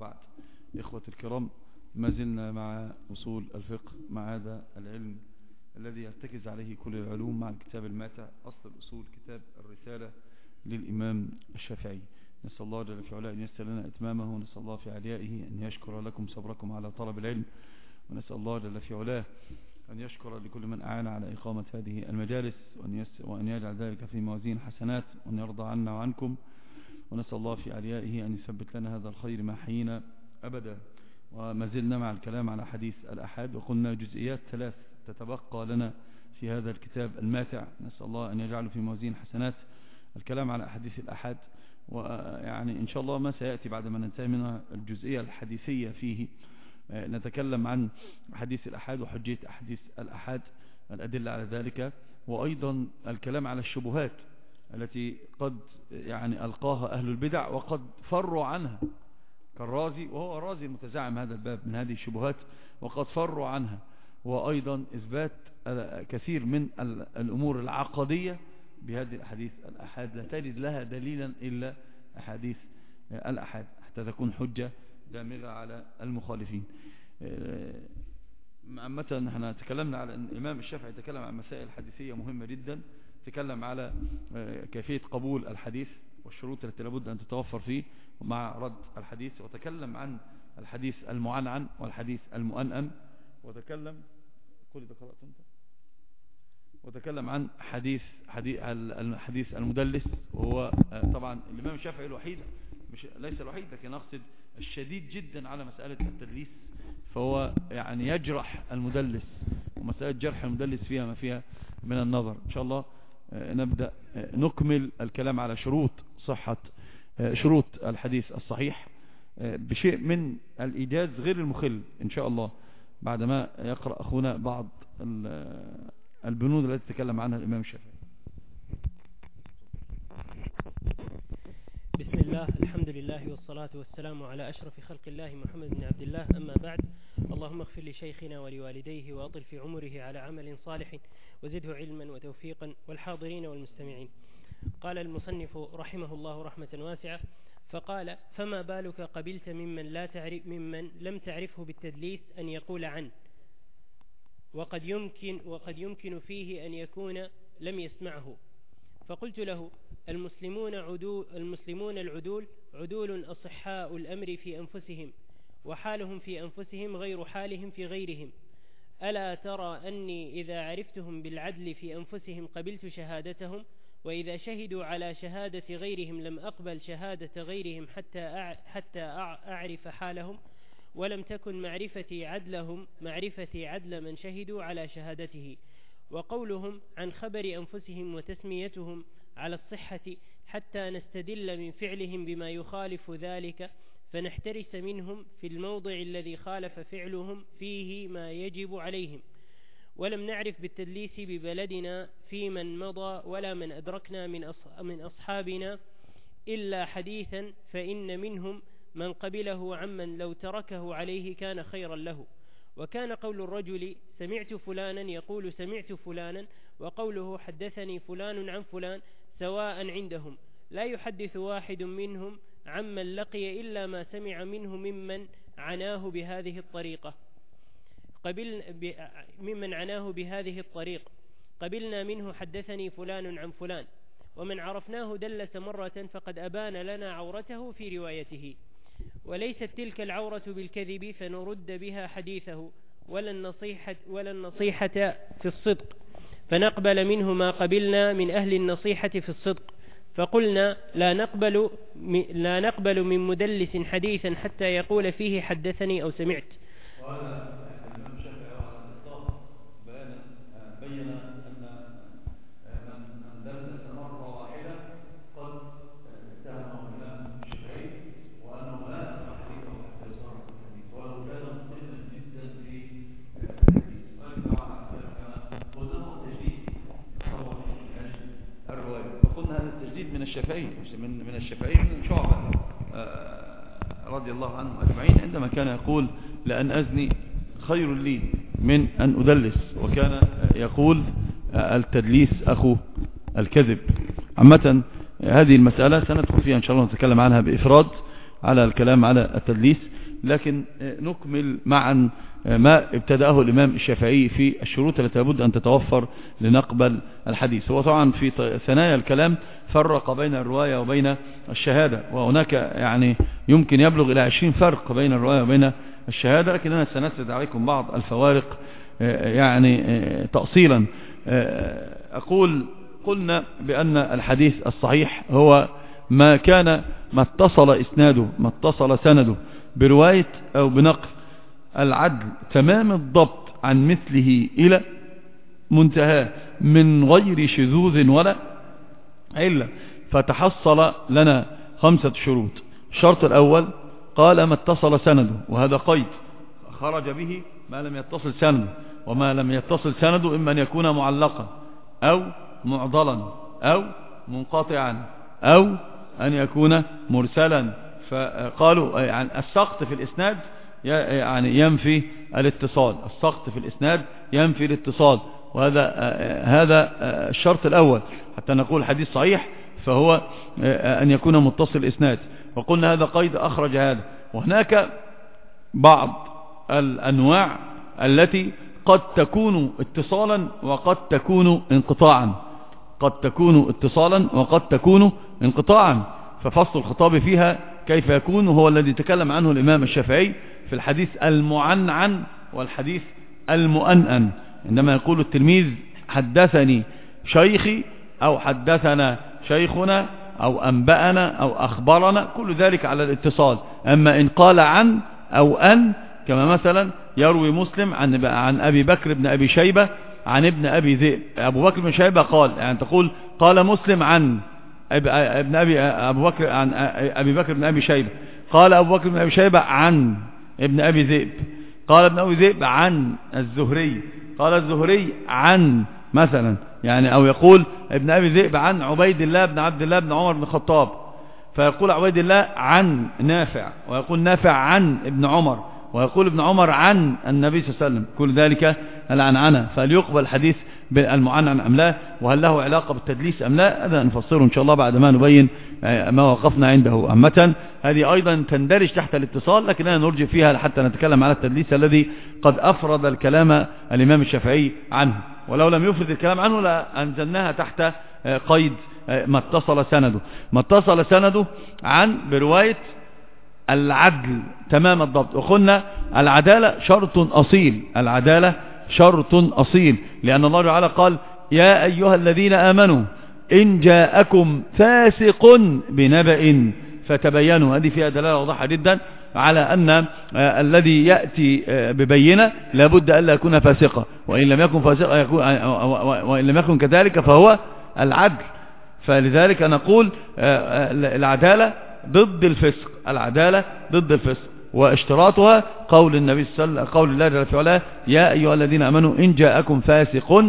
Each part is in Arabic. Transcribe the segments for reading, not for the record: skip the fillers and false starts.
وبعد. إخوة الكرام، ما زلنا مع أصول الفقه، مع هذا العلم الذي يرتكز عليه كل العلوم، مع الكتاب الماتع أصل الأصول، كتاب الرسالة للإمام الشافعي. نسأل الله جل في علاه أن يسر لنا إتمامه، ونسأل الله في عليائه أن يشكر لكم صبركم على طلب العلم، ونسأل الله جل في علاه أن يشكر لكل من أعان على إقامة هذه المجالس، وأن يجعل ذلك في موازين حسنات، وأن يرضى عنا وعنكم. ونسأل الله في عليائه أن يثبت لنا هذا الخير ما حيينا أبدا. وما زلنا مع الكلام على حديث الأحاد، وقلنا جزئيات 3 تتبقى لنا في هذا الكتاب الماتع، نسأل الله أن يجعله في موازين حسنات الكلام على أحاديث الأحاد. ويعني إن شاء الله ما سيأتي بعد ما ننتهي من الجزئية الحديثية فيه، نتكلم عن حديث الأحاد وحجية أحاديث الأحاد، الأدلة على ذلك، وأيضا الكلام على الشبهات التي قد يعني ألقاها أهل البدع وقد فروا عنها، كالرازي، وهو رازي متزعم هذا الباب من هذه الشبهات وقد فروا عنها. وأيضا إثبات كثير من الأمور العقدية بهذه الأحاديث الأحاد، لا تجد لها دليلا إلا أحاديث الأحاد حتى تكون حجة دامغة على المخالفين. عامة احنا تكلمنا على أن الإمام الشافعي تكلم عن مسائل حديثية مهمة جدا، تكلم على كيفية قبول الحديث والشروط التي لابد أن تتوفر فيه مع رد الحديث، وتكلم عن الحديث المعنعن والحديث المؤنن، وتكلم عن حديث المدلس، وهو طبعا الإمام الشافعي الوحيد، ليس الوحيد لكن أقصد الشديد جدا على مسألة التدليس، فهو يعني يجرح المدلس، ومسألة جرح المدلس فيها ما فيها من النظر. إن شاء الله نبدأ نكمل الكلام على شروط الحديث الصحيح بشيء من الإيجاز غير المخل إن شاء الله، بعدما يقرأ أخونا بعض البنود التي تكلم عنها الإمام الشافعي. بسم الله، الحمد لله والصلاة والسلام على أشرف خلق الله محمد بن عبد الله، أما بعد. اللهم اغفر لشيخنا ولوالديه وأطل في عمره على عمل صالح وزده علما وتوفيقا، والحاضرين والمستمعين. قال المصنف رحمه الله رحمة واسعة، فقال: فما بالك قبلت ممن لم تعرفه بالتدليس أن يقول عنه، وقد يمكن فيه أن يكون لم يسمعه. فقلت له: المسلمون العدول عدول أصحاء الأمر في أنفسهم، وحالهم في أنفسهم غير حالهم في غيرهم. ألا ترى أني إذا عرفتهم بالعدل في أنفسهم قبلت شهادتهم، وإذا شهدوا على شهادة غيرهم لم أقبل شهادة غيرهم حتى أعرف حالهم، ولم تكن معرفتي عدل من شهدوا على شهادته. وقولهم عن خبر أنفسهم وتسميتهم على الصحة حتى نستدل من فعلهم بما يخالف ذلك، فنحترس منهم في الموضع الذي خالف فعلهم فيه ما يجب عليهم. ولم نعرف بالتدليس ببلدنا في من مضى ولا من أدركنا من أصحابنا إلا حديثا، فإن منهم من قبله عمن لو تركه عليه كان خيرا له. وكان قول الرجل سمعت فلانا يقول سمعت فلانا، وقوله حدثني فلان عن فلان سواء عندهم، لا يحدث واحد منهم عمن لقي إلا ما سمع منه ممن عناه بهذه الطريق قبلنا منه حدثني فلان عن فلان. ومن عرفناه دلس مرة فقد أبان لنا عورته في روايته، وليست تلك العورة بالكذب فنرد بها حديثه، ولا النصيحة في الصدق، فنقبل منه ما قبلنا من أهل النصيحة في الصدق. فقلنا لا نقبل من مدلس حديثا حتى يقول فيه حدثني أو سمعت. الإمام الشافعي على الإطلاق بين أن من دلس مرة واحدة قد اتهمه الإمام الشافعي، وأنه لا يقرأ حديثه حتى يصرح بالحديث، ولو كان مطلقا جدا في الحديث. وزنه التجديد هو الرواية، فقلنا هذا التجديد من الشافعي، من الشافعي من شعبة رضي الله عنهم أجمعين، عندما كان يقول لأن أزني خير لي من أن أدلس، وكان يقول التدليس أخو الكذب. عامة هذه المسألة سندخل فيها إن شاء الله نتكلم عنها بإفراد، على الكلام على التدليس، لكن نكمل معا ما ابتدأه الإمام الشافعي في الشروط التي لابد أن تتوفر لنقبل الحديث. هو طبعا في ثنايا الكلام فرق بين الرواية وبين الشهادة، وهناك يعني يمكن يبلغ إلى 20 فرق بين الرواية وبين الشهادة، لكن أنا سنسرد عليكم بعض الفوارق يعني تأصيلا. أقول قلنا بأن الحديث الصحيح هو ما اتصل إسناده، ما اتصل سنده برواية أو بنقل العدل تمام الضبط عن مثله إلى منتهى من غير شذوذ ولا علة. فتحصل لنا 5 شروط. الشرط الأول قال ما اتصل سنده، وهذا قيد خرج به ما لم يتصل سنده، وما لم يتصل سنده إما أن يكون معلقا أو معضلا أو منقطعا أو أن يكون مرسلا. فقالوا يعني السقط في الإسناد يعني ينفي الاتصال، السقط في الإسناد ينفي الاتصال، وهذا الشرط الأول حتى نقول حديث صحيح، فهو أن يكون متصل الإسناد. وقلنا هذا قيد أخرج هذا. وهناك بعض الأنواع التي قد تكون اتصالا وقد تكون انقطاعا، قد تكون اتصالا وقد تكون انقطاعا. ففصل الخطاب فيها كيف يكون هو الذي تكلم عنه الإمام الشافعي في الحديث المعنعن والحديث المؤنن. عندما يقول التلميذ حدثني شيخي أو حدثنا شيخنا أو أنبأنا أو أخبرنا، كل ذلك على الاتصال. أما إن قال عن أو أن، كما مثلا يروي مسلم عن أبي بكر بن أبي شيبة عن ابن أبي ذئب، أبو بكر بن شيبة قال، يعني تقول قال مسلم عن ابن أبو بكر عن أبي بكر بن أبي شيبة، قال أبو بكر بن أبي شيبة عن ابن أبي ذئب، قال ابن أبي ذئب عن الزهري، قال الزهري عن مثلا، يعني أو يقول ابن أبي ذئب عن عبيد الله بن عبد الله بن عمر بن الخطاب، فيقول عبيد الله عن نافع، ويقول نافع عن ابن عمر، ويقول ابن عمر عن النبي صلى الله عليه وسلم. كل ذلك العنعنة. فليقبل الحديث بالمعنعن أم لا، وهل له علاقة بالتدليس أم لا، هذا نفسره إن شاء الله بعد ما نبين ما وقفنا عنده. عامة هذه أيضا تندرج تحت الاتصال، لكن لا نرجع فيها حتى نتكلم على التدليس الذي قد أفرد الكلام الإمام الشافعي عنه، ولو لم يفرد الكلام عنه لأنزلناها تحت قيد ما اتصل سنده. ما اتصل سنده عن برواية العدل تمام الضبط. وقلنا العدالة شرط أصيل، العدالة شرط أصيل، لأن الله تعالى قال يا أيها الذين آمنوا إن جاءكم فاسق بنبأ فتبينوا. هذه فيها دلالة واضحة جدا على أن الذي يأتي ببينة لابد ألا يكون فاسقا، وإن لم يكن فاسقا وإن لم يكن كذلك فهو العدل. فلذلك نقول العدالة ضد الفسق، العدالة ضد الفسق، واشتراطها قول النبي صلى الله عليه وسلم، قول الله جل وعلا يا أيها الذين آمنوا إن جاءكم فاسق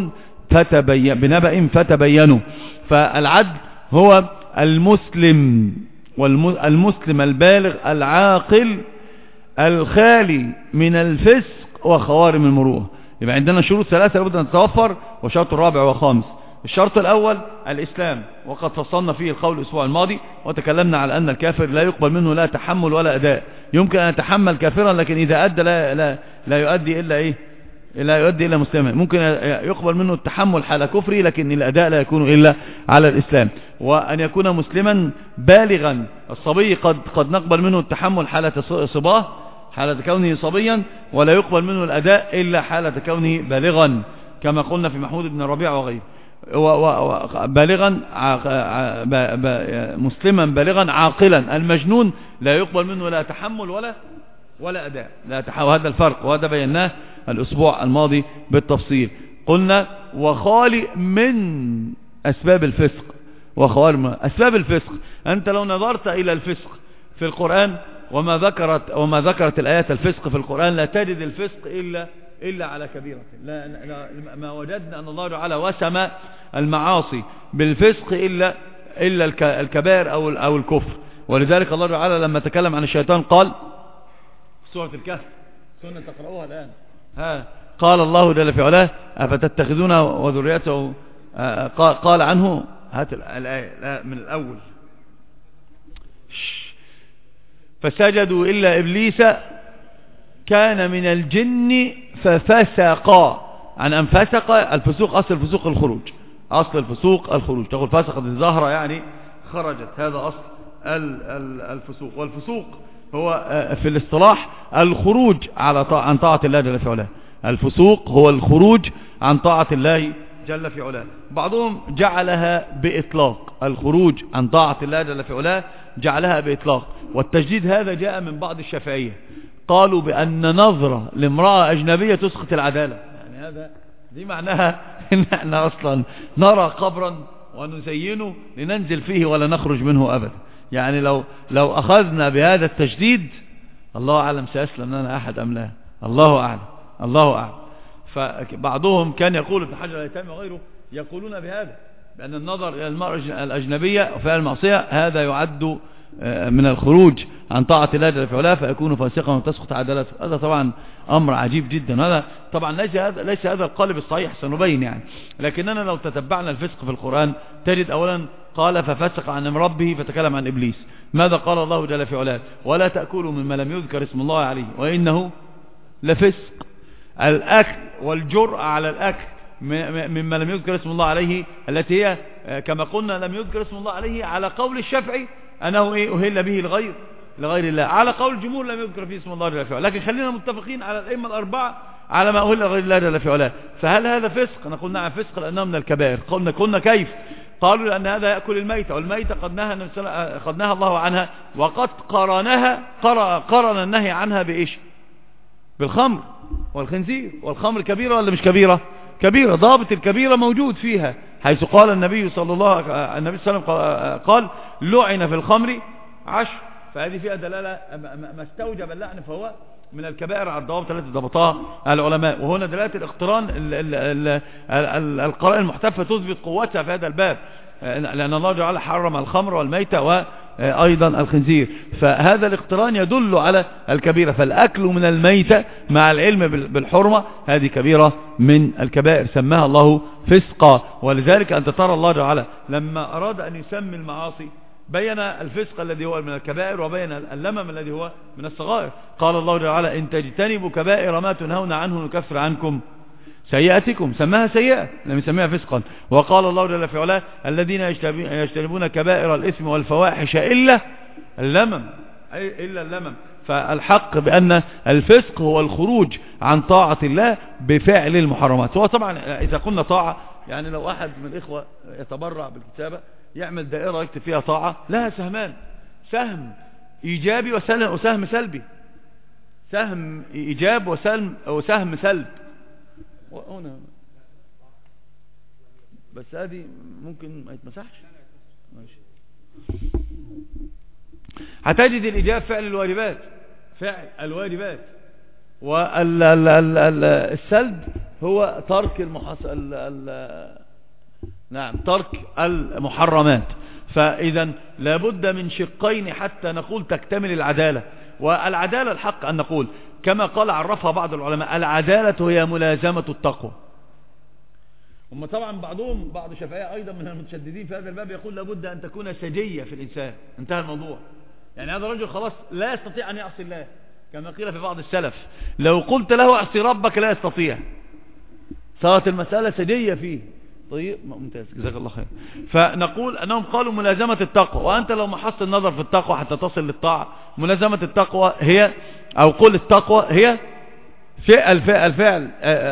بنبأ فتبينوا. فالعدل هو المسلم، والمسلم البالغ العاقل الخالي من الفسق وخوارم المروءة. يبقى عندنا شروط 3 لابد أن تتوفر، وشرط رابع وخامس. الشرط الأول الإسلام، وقد فصلنا فيه القول الأسبوع الماضي وتكلمنا على أن الكافر لا يقبل منه لا تحمل ولا أداء. يمكن أن يتحمل كافرا لكن إذا أدى لا يؤدي إلا إيه؟ لا يؤدي إلا مسلما. ممكن يقبل منه التحمل حال كفري لكن الأداء لا يكون إلا على الإسلام. وأن يكون مسلما بالغا. الصبي قد نقبل منه التحمل حالة صباه، حالة كونه صبيا، ولا يقبل منه الأداء إلا حالة كونه بالغا، كما قلنا في محمود بن الربيع وغيره. بالغا مسلما بالغا عاقلا. المجنون لا يقبل منه لا تحمل ولا أداء، وهذا الفرق، وهذا بيناه الأسبوع الماضي بالتفصيل. قلنا وخالي من أسباب الفسق وخوارم أسباب الفسق. أنت لو نظرت إلى الفسق في القرآن وما ذكرت الآيات الفسق في القرآن لا تجد الفسق إلا على كبيرة. ما وجدنا أن الله تعالى وسم المعاصي بالفسق إلا الكبائر أو الكفر. ولذلك الله تعالى لما تكلم عن الشيطان قال سورة الكهف، سنة تقرأوها الآن، قال الله جل في علاه أفتتخذونه وذريته، قال عنه، هات الآية من الأول، فسجدوا إلا إبليس كان من الجن ففسق. عن أن فسق الفسوق، أصل الفسوق الخروج، أصل الفسوق الخروج، تقول فسقت الزهرة يعني خرجت، هذا أصل الفسوق. والفسوق هو في الاصطلاح الخروج عن طاعة الله جل في علاه. الفسوق هو الخروج عن طاعة الله جل في علاه. بعضهم جعلها بإطلاق، الخروج عن طاعة الله جل في علاه جعلها بإطلاق، والتجديد هذا جاء من بعض الشافعية، قالوا بأن نظرة لامرأة أجنبية تسقط العدالة. يعني هذا دي معناها إن احنا أصلا نرى قبرا ونزينه لننزل فيه ولا نخرج منه أبدا. يعني لو أخذنا بهذا التجديد، الله أعلم سيسلم لنا أحد أم لا، الله أعلم، الله أعلم. فبعضهم كان يقول ابن حجر الهيثمي وغيره يقولون بهذا، بأن النظر إلى المرأة الأجنبية وفعل المعصية هذا يعد من الخروج عن طاعة الله جل في علاه، فيكون فاسقا وتسقط عدالته. هذا طبعا أمر عجيب جدا، هذا طبعا ليس هذا القالب الصحيح، سنبين يعني. لكننا لو تتبعنا الفسق في القرآن تجد أولا قال ففسق عن ربه فتكلم عن إبليس. ماذا قال الله جل في علاه؟ ولا تأكلوا مما لم يذكر اسم الله عليه وإنه لفسق. الأكل والجرأة على الأكل مما لم يذكر اسم الله عليه، التي هي كما قلنا لم يذكر اسم الله عليه على قول الشافعي أنه أهل به لغير الله، على قول الجمهور لم يذكر فيه اسم الله جل في علاه. لكن خلينا متفقين على الأئمة الأربعة على ما أهل لغير الله جل في علاه. فهل هذا فسق؟ نقول نعم فسق لأنه من الكبائر. قلنا كيف؟ قالوا لأن هذا يأكل الميتة، والميتة قد نهى الله عنها، وقد قرن النهي عنها بإيش؟ بالخمر والخنزير. والخمر كبيرة ولا مش كبيرة؟ كبيرة. ضابط الكبيرة موجود فيها، حيث قال النبي صلى الله عليه وسلم قال لعن في الخمر 10. فهذه فيها دلالة ما استوجب اللعن فهو من الكبائر على الضوابط التي ضبطها العلماء. وهنا دلالة الاقتران، القرائن المحتفة تثبت قوتها في هذا الباب، لأن الله جعل حرم الخمر والميتة وأيضا الخنزير، فهذا الاقتران يدل على الكبيرة. فالأكل من الميتة مع العلم بالحرمة هذه كبيرة من الكبائر سماها الله فسقا. ولذلك أنت ترى الله جعل لما أراد أن يسمي المعاصي بين الفسق الذي هو من الكبائر وبين اللمم الذي هو من الصغائر. قال الله تعالى إن تجتنبوا كبائر ما تنهون عنه نكفر عنكم سيئاتكم، سماها سيئة لم يسميها فسقا. وقال الله جل في علاه الذين يجتنبون كبائر الإثم والفواحش إلا اللمم. فالحق بأن الفسق هو الخروج عن طاعة الله بفعل المحرمات. هو طبعا إذا قلنا طاعة، يعني لو أحد من الإخوة يتبرع بالكتابة يعمل دائرة يكتب فيها طاعة لها سهمان، سهم إيجابي وسهم سلبي، سهم إيجاب وسهم سلب. هنا بس هذه ممكن ما يتمسحش. ماشي. هتجد الإيجاب فعل الواجبات، والسلب هو ترك ترك المحرمات. فإذا لابد من شقين حتى نقول تكتمل العدالة. والعدالة الحق أن نقول كما قال عرفها بعض العلماء العدالة هي ملازمة التقوى. هم طبعا بعض الشافعية أيضا من المتشددين في هذا الباب يقول لابد أن تكون سجية في الإنسان، انتهى الموضوع. يعني هذا الرجل خلاص لا يستطيع أن يعصي الله، كما قيل في بعض السلف لو قلت له اعصي ربك لا يستطيع، صارت المسألة سجية فيه. طيب ممتاز، جزاك الله خير. فنقول أنهم قالوا ملازمة التقوى، وأنت لو محصت النظر في التقوى حتى تصل للطاعة، ملازمة التقوى هي أو قل التقوى هي الفعل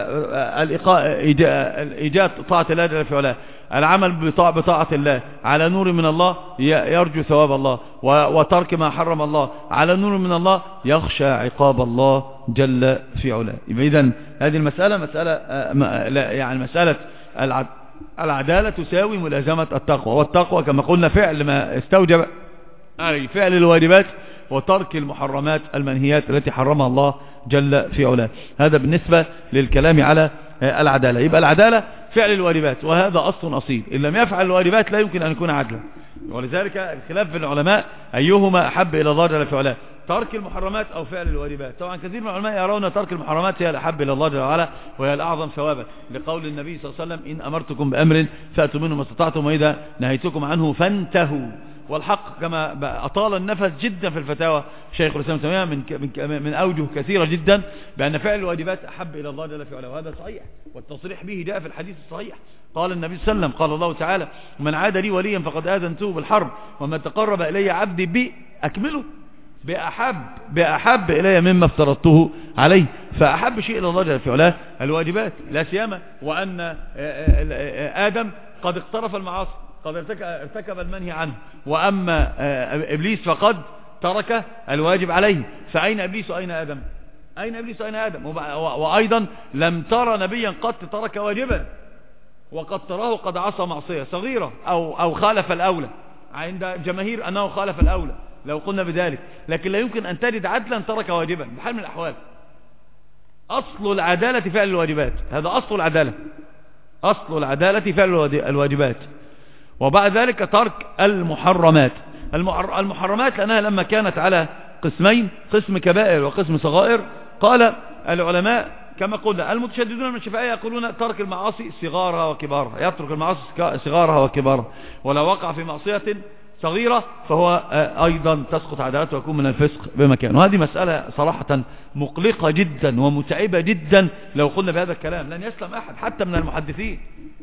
إيجاد طاعة الله جل في علاه، العمل بطاعة الله على نور من الله يرجو ثواب الله، وترك ما حرم الله على نور من الله يخشى عقاب الله جل في علاه. إذن هذه المسألة مسألة العدالة تساوي ملازمة التقوى. والتقوى كما قلنا فعل ما استوجب فعل الواجبات وترك المحرمات المنهيات التي حرمها الله جل في علاه. هذا بالنسبة للكلام على العدالة. يبقى العدالة فعل الواجبات، وهذا أصل أصيل، إن لم يفعل الواجبات لا يمكن أن يكون عدلا. ولذلك الخلاف في العلماء أيهما أحب إلى الله جل في علاه، ترك المحرمات أو فعل الواجبات. طبعا كثير من العلماء يرون ترك المحرمات هي الأحب إلى الله جل وعلا وهي الأعظم ثوابا، لقول النبي صلى الله عليه وسلم إن أمرتكم بأمر فأتوا منه ما استطعتم وإذا نهيتكم عنه فانتهوا. والحق كما أطال النفس جدا في الفتاوى شيخ الإسلام ابن تيمية من أوجه كثيرة جدا بأن فعل الواجبات أحب إلى الله جل في علاه، وهذا صحيح، والتصريح به جاء في الحديث الصحيح. قال النبي صلى الله عليه وسلم قال الله تعالى من عاد لي وليا فقد آذنته بالحرب وما تقرب إلي عبدي بأكمله بأحب إلي مما افترضته عليه. فأحب شيء إلى الله جل في علاه الواجبات، لا سيما وأن آدم قد اقترف المعاصي، قد ارتكب المنهي عنه، وأما إبليس فقد ترك الواجب عليه. فأين إبليس وأين آدم؟ أين إبليس وأين آدم؟ وأيضا لم ترى نبيا قد ترك واجبا وقد تراه قد عصى معصية صغيرة أو خالف الأولى، عند جماهير أنه خالف الأولى لو قلنا بذلك، لكن لا يمكن أن تجد عدلا ترك واجبا بحال من الأحوال. أصل العدالة فعل الواجبات، هذا أصل العدالة، أصل العدالة فعل الواجبات. وبعد ذلك ترك المحرمات. المحرمات لأنها لما كانت على قسمين، قسم كبائر وقسم صغائر، قال العلماء كما قلنا المتشددون من الشافعية يقولون ترك المعاصي صغارها وكبارها، يترك المعاصي صغارها وكبارها، ولو وقع في معصية صغيرة فهو أيضا تسقط عدالته ويكون من الفسق بمكان. وهذه مسألة صراحة مقلقة جدا ومتعبة جدا. لو قلنا بهذا الكلام لن يسلم أحد، حتى من المحدثين،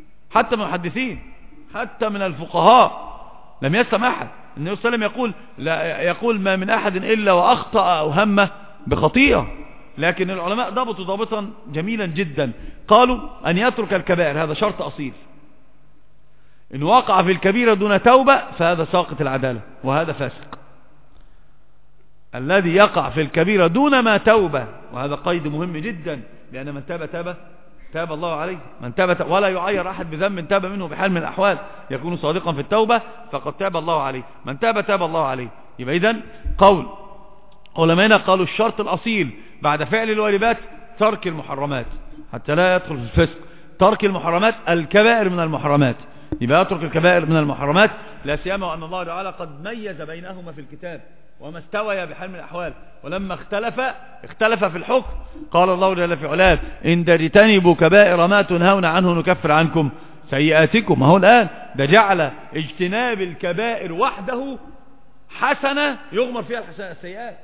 حتى من الفقهاء لم يسلم أحد. النبي صلى الله عليه وسلم يقول ما من أحد إلا وأخطأ أو هم بخطيئة. لكن العلماء ضبطوا ضابطا جميلا جدا، قالوا أن يترك الكبائر، هذا شرط أصيل. إن وقع في الكبيرة دون توبة فهذا ساقط العدالة وهذا فاسق. الذي يقع في الكبيرة دون ما توبة، وهذا قيد مهم جدا، لأن من تاب الله عليه، من تاب ولا يعير أحد بذنب تاب منه بحال من الأحوال، يكون صادقا في التوبة فقد تاب الله عليه، من تاب الله عليه. يبقى إذن قول علماءنا قالوا الشرط الأصيل بعد فعل الواجبات ترك المحرمات حتى لا يدخل في الفسق. ترك المحرمات، الكبائر من المحرمات، يبقى يترك الكبائر من المحرمات، لا سيما وأن الله تعالى قد ميز بينهما في الكتاب وما استوى بحال من الأحوال. ولما اختلف في الحكم قال الله جل في علاه إن تجتنبوا كبائر ما تنهون عنه نكفر عنكم سيئاتكم. هو الآن ده جعل اجتناب الكبائر وحده حسنة يغمر فيها السيئات.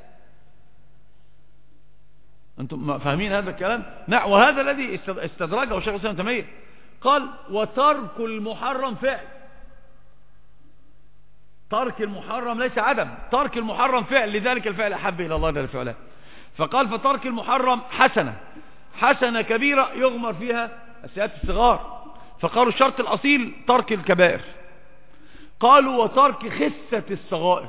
أنتم فاهمين هذا الكلام؟ نعم. وهذا الذي استدرجه الشيخ الإسلام ابن تيمية، قال وترك المحرم فعل. ترك المحرم ليس عدم، ترك المحرم فعل، لذلك الفعل أحب إلى الله جل في علاه. فقال فترك المحرم حسنة كبيرة يغمر فيها السيئات الصغار. فقالوا الشرط الأصيل ترك الكبائر. قالوا وترك خسة الصغائر،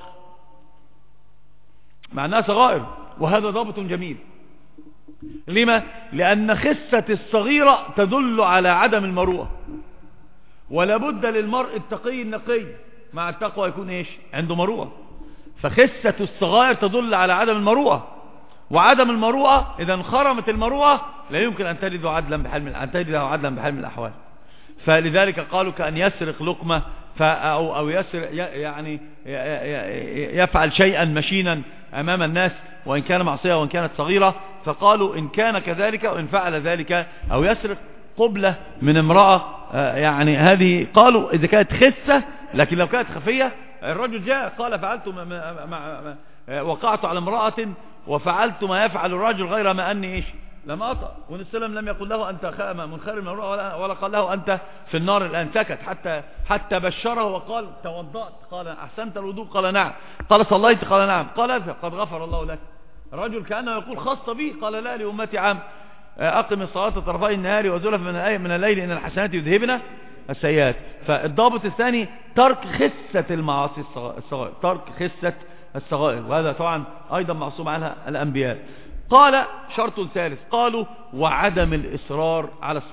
معناها صغائر، وهذا ضابط جميل. لما؟ لأن خسة الصغيرة تدل على عدم المروءة، ولا بد للمرء التقي النقي مع التقوى يكون ايش؟ عنده مروءة. فخسة الصغائر تدل على عدم المروءة، وعدم المروءة إذا انخرمت المروءة لا يمكن أن تجده عدلا بحال من الأحوال. فلذلك قالوا كأن يسرق لقمة أو يسرق، يعني يفعل شيئا مشينا أمام الناس، وإن كان معصية وإن كانت صغيرة. فقالوا إن كان كذلك وإن فعل ذلك، أو يسرق قبلة من امرأة، يعني هذه قالوا إذا كانت خسة. لكن لو كانت خفية، الرجل جاء قال فعلت وقعت على امرأة وفعلت ما يفعل الرجل غير ما أني إيش لم أطأ، والسلام لم يقل له أنت منخرم من المرأة ولا قال له أنت في النار الآن. سكت حتى بشره وقال توضأت، قال أحسنت الوضوء، قال نعم، قال صليت، قال نعم، قال اذهب قد غفر الله لك. الرجل كأنه يقول خاص به، قال لا لأمتي عام، أقم الصلاة طرفي النهار وزلف من الليل إن الحسنات يذهبن السيئات. فالضابط الثاني ترك خسة المعاصي الصغائر، ترك خسة الصغائر، وهذا طبعا أيضا معصوم عنها الأنبياء. قال شرط ثالث، قالوا وعدم الإصرار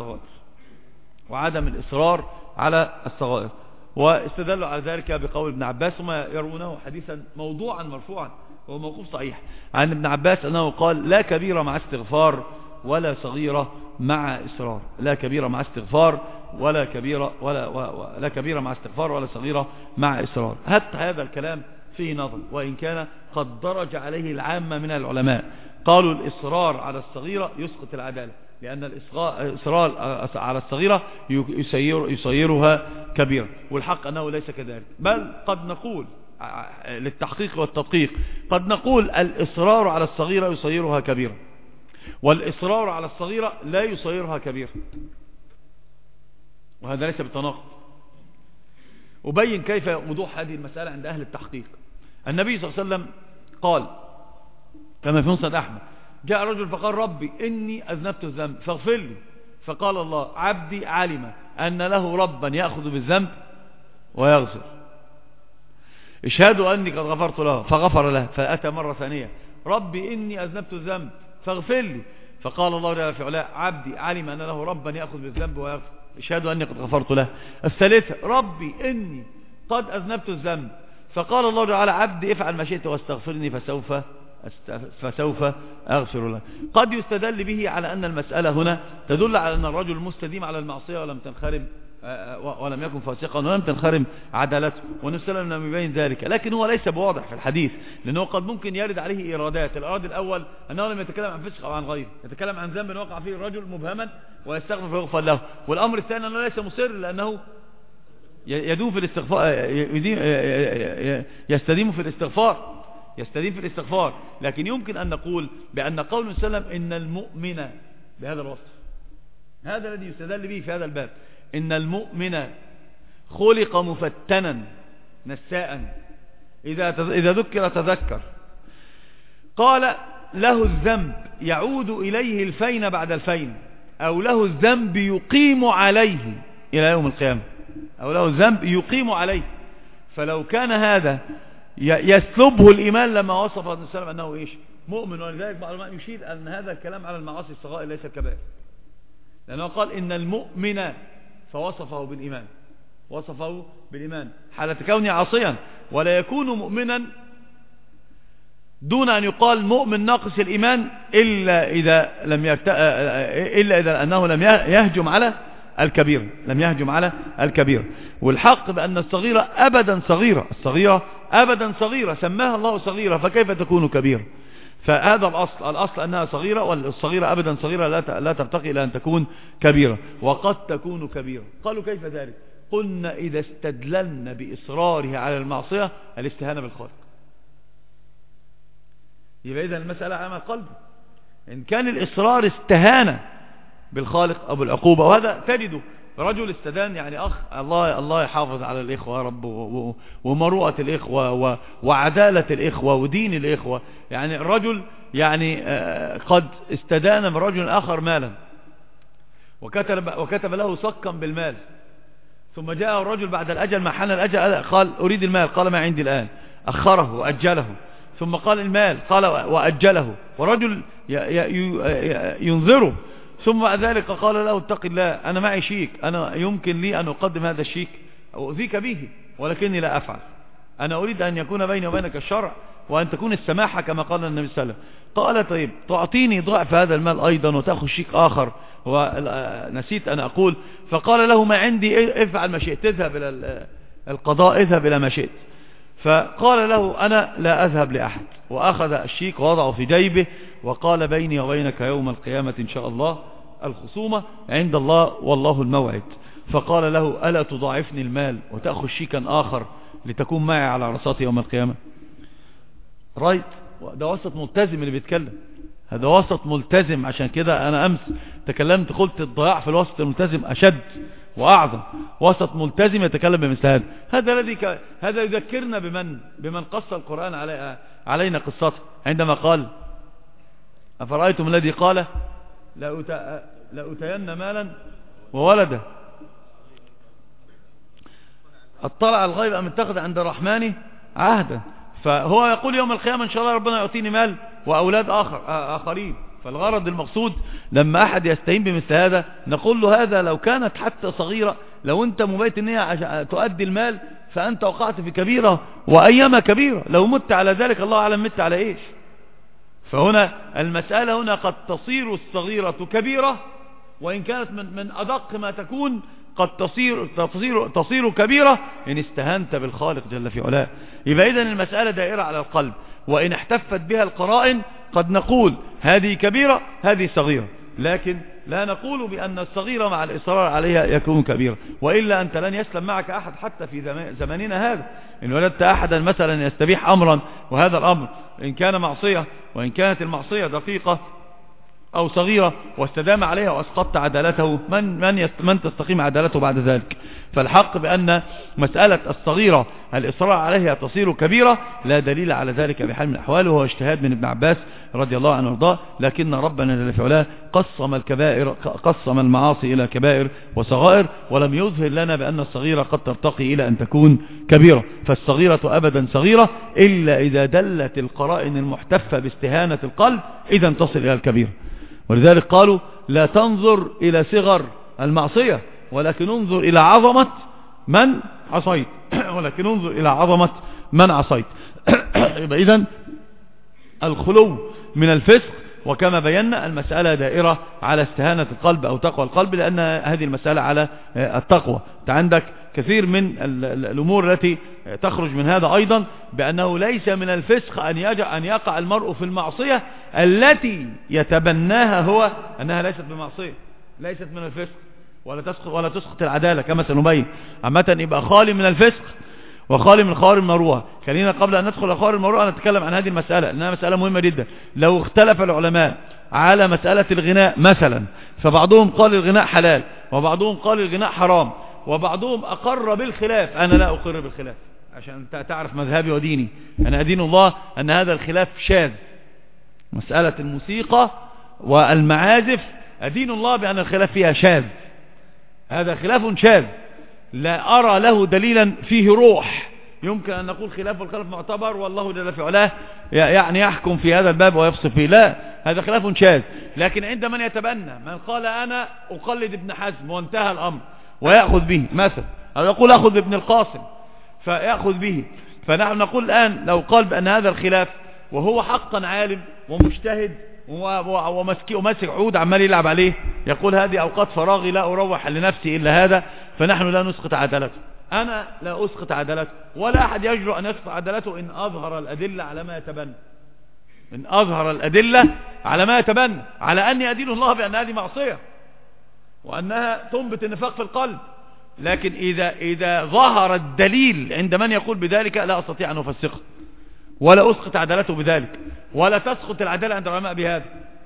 على الصغائر، واستدلوا على ذلك بقول ابن عباس، وما يرونه حديثا موضوعا مرفوعا وهو موقوف صحيح عن ابن عباس أنه قال لا كبيرة مع استغفار ولا صغيرة مع إصرار، لا كبيرة مع استغفار ولا كبيرة مع استغفار ولا صغيرة مع إصرار. هذا الكلام فيه نظر، وإن كان قد درج عليه العامة من العلماء. قالوا الإصرار على الصغيرة يسقط العدالة، لأن الإصرار على الصغيرة يصيرها كبيرة، والحق أنه ليس كذلك، بل قد نقول للتحقيق والتدقيق. قد نقول الإصرار على الصغيرة يصيرها كبيرة، والإصرار على الصغيرة لا يصيرها كبيرة، وهذا ليس بالتناقض. أبين كيف وضوح هذه المسألة عند أهل التحقيق. النبي صلى الله عليه وسلم قال كما في مسند أحمد: جاء رجل فقال: ربي إني أذنبت الذنب فاغفر لي. فقال الله: عبدي علم أن له ربا يأخذ بالذنب ويغفر، اشهدوا أني قد غفرت له، فغفر له. فأتى مرة ثانية: ربي إني أذنبت الذنب فاغفر لي. فقال الله جل في علاه: عبدي علم أن له ربا يأخذ بالذنب ويغفر، اشهدوا أني قد غفرت له. الثالثة: ربي إني قد أذنبت الذنب. فقال الله تعالى: عبدي افعل ما شئت واستغفرني فسوف أغفر له. قد يستدل به على أن المسألة هنا تدل على أن الرجل مستديم على المعصية ولم يكن فاسقا ولم تنخرم عدالته، والنبي صلى الله عليه وسلم لم يبين ذلك، لكن هو ليس بواضح في الحديث، لأنه قد ممكن يرد عليه إيرادات. الإيراد الأول أنه لم يتكلم عن فسق أو عن غيره، يتكلم عن ذنب وقع فيه الرجل مبهما ويستغفر فيغفر له. والأمر الثاني أنه ليس مصر، لأنه يدوم في الاستغفار، يستديم في الاستغفار. لكن يمكن أن نقول بأن قول صلى الله عليه وسلم إن المؤمن بهذا الوصف، هذا الذي يستدل به في هذا الباب، إن المؤمن خلق مفتنا نساء إذا ذكر تذكر. قال: له الذنب يعود إليه الفين بعد الفين، أو له الذنب يقيم عليه إلى يوم القيامة، أو له الذنب يقيم عليه. فلو كان هذا يسلبه الإيمان لما وصف النبي صلى الله عليه وسلم أنه إيش؟ مؤمن. ولذلك بعض العلماء يشير أن هذا الكلام على المعاصي الصغائر ليس الكبائر، لأنه قال إن المؤمن فوصفه بالإيمان، وصفه بالإيمان حالة كونه عاصيا، ولا يكون مؤمنا دون أن يقال مؤمن ناقص الإيمان إلا إذا أنه لم يهجم على الكبير. والحق بأن الصغيرة أبدا صغيرة، الصغيرة أبدا صغيرة، سماها الله صغيرة، فكيف تكون كبيرة؟ فهذا الأصل أنها صغيرة، والصغيرة أبدا صغيرة لا ترتقي إلى أن تكون كبيرة، وقد تكون كبيرة. قالوا: كيف ذلك؟ قلنا: إذا استدللنا بإصرارها على المعصية الاستهانة بالخالق. يبقى إذن المسألة عامة قلب، إن كان الإصرار استهانة بالخالق أو بالعقوبة، وهذا تجده رجل استدان، يعني أخ الله يحافظ على الإخوة يا رب، ومروءة الإخوة وعدالة الإخوة ودين الإخوة. يعني الرجل يعني قد استدان برجل آخر مالا، وكتب له صكا بالمال، ثم جاء الرجل بعد الأجل، ما حان الأجل قال: أريد المال. قال: ما عندي الآن. أخره وأجله، ثم قال: المال. قال: وأجله. ورجل ينظره، ثم بعد ذلك قال له: اتق الله، أنا معي شيك، أنا يمكن لي أن أقدم هذا الشيك وأذيك به، ولكني لا أفعل. أنا أريد أن يكون بيني وبينك الشرع، وأن تكون السماحة كما قال النبي صلى الله عليه وسلم. قال: طيب تعطيني ضعف هذا المال أيضا وتأخذ شيك آخر؟ ونسيت أن أقول. فقال له: ما عندي، افعل ما شئت، اذهب إلى القضاء، اذهب إلى ما شئت. فقال له: أنا لا أذهب لأحد، وأخذ الشيك ووضعه في جيبه، وقال: بيني وبينك يوم القيامة إن شاء الله الخصومة عند الله والله الموعد. فقال له: ألا تضاعفني المال وتأخذ شيكا آخر لتكون معي على عرصات يوم القيامة؟ رايت؟ ده وسط ملتزم اللي بيتكلم، هذا وسط ملتزم. عشان كده أنا أمس تكلمت قلت الضياع في الوسط الملتزم أشد وأعظم. وسط ملتزم يتكلم بمثل هذا يذكرنا بمن قص القرآن علينا قصته، عندما قال: أفرأيتم الذي قال لأتين مالا وولدا، اطلع الغيب أم اتخذ عند الرحمن عهدا. فهو يقول يوم القيامة إن شاء الله ربنا يعطيني مال وأولاد آخرين. فالغرض المقصود لما أحد يستهين بمثل هذا نقول له: هذا لو كانت حتى صغيرة، لو أنت مبيت النية تؤدي المال فأنت وقعت في كبيرة، وأيما كبيرة، لو مت على ذلك الله أعلم مت على إيش. فهنا المسألة هنا قد تصير الصغيرة كبيرة، وإن كانت من أدق ما تكون قد تصير كبيرة إن استهنت بالخالق جل في علاه. يبقى إذن المسألة دائرة على القلب، وإن احتفت بها القرائن قد نقول هذه كبيرة هذه صغيرة، لكن لا نقول بأن الصغيرة مع الإصرار عليها يكون كبيرة، وإلا أنت لن يسلم معك أحد حتى في زماننا هذا. إن وجدت أحدا مثلا يستبيح أمرا، وهذا الأمر إن كان معصية، وإن كانت المعصية دقيقة أو صغيرة، واستدام عليها وأسقطت عدالته، من تستقيم عدالته بعد ذلك؟ فالحق بأن مسألة الصغيرة الإصرار عليها تصير كبيرة لا دليل على ذلك بحال من الأحوال، وهو اجتهاد من ابن عباس رضي الله عنه وارضاه. لكن ربنا جل في علاه قسم المعاصي إلى كبائر وصغائر، ولم يظهر لنا بأن الصغيرة قد ترتقي إلى أن تكون كبيرة. فالصغيرة أبدا صغيرة إلا إذا دلت القرائن المحتفة باستهانة القلب إذا تصل إلى الكبيرة. ولذلك قالوا لا تنظر إلى صغر المعصية، ولكن انظر إلى عظمة من عصيت ولكن انظر إلى عظمة من عصيت. يبقى إذن الخلو من الفسق، وكما بينا المسألة دائرة على استهانة القلب أو تقوى القلب، لأن هذه المسألة على التقوى. عندك كثير من الأمور التي تخرج من هذا أيضا، بأنه ليس من الفسق أن يقع المرء في المعصية التي يتبناها هو أنها ليست بمعصية، ليست من الفسق ولا تسقط العدالة كما سنبين. عامة يبقى خالي من الفسق وخالي من خوارم المروءة. خلينا قبل أن ندخل خوارم المروءة نتكلم عن هذه المسألة، لأنها مسألة مهمة جدا. لو اختلف العلماء على مسألة الغناء مثلا، فبعضهم قال الغناء حلال، وبعضهم قال الغناء حرام، وبعضهم أقر بالخلاف. أنا لا أقر بالخلاف عشان تعرف مذهبي وديني. أنا أدين الله أن هذا الخلاف شاذ. مسألة الموسيقى والمعازف أدين الله بأن الخلاف فيها شاذ، هذا خلاف شاذ لا أرى له دليلا فيه روح يمكن أن نقول خلاف، والخلاف معتبر والله جل في علاه يعني يحكم في هذا الباب ويفصل فيه. لا، هذا خلاف شاذ. لكن عند من يتبنى، من قال أنا أقلد ابن حزم وانتهى الأمر ويأخذ به مثلا، أو يقول أخذ بابن القاسم فيأخذ به، فنحن نقول الآن لو قال بأن هذا الخلاف وهو حقا عالم ومجتهد وماسك عود عمال يلعب عليه، يقول هذه أوقات فراغي لا أروح لنفسي إلا هذا، فنحن لا نسقط عدالته. أنا لا أسقط عدالته، ولا أحد يجرؤ أن يسقط عدالته إن أظهر الأدلة على ما يتبنى، إن أظهر الأدلة على ما يتبنى، على أني أدين الله بأن هذه معصية وأنها تنبت النفاق في القلب. لكن إذا ظهر الدليل عند من يقول بذلك لا أستطيع أن أفسقه ولا أسقط عدالته بذلك، ولا تسقط العدالة عند العلماء بهذا.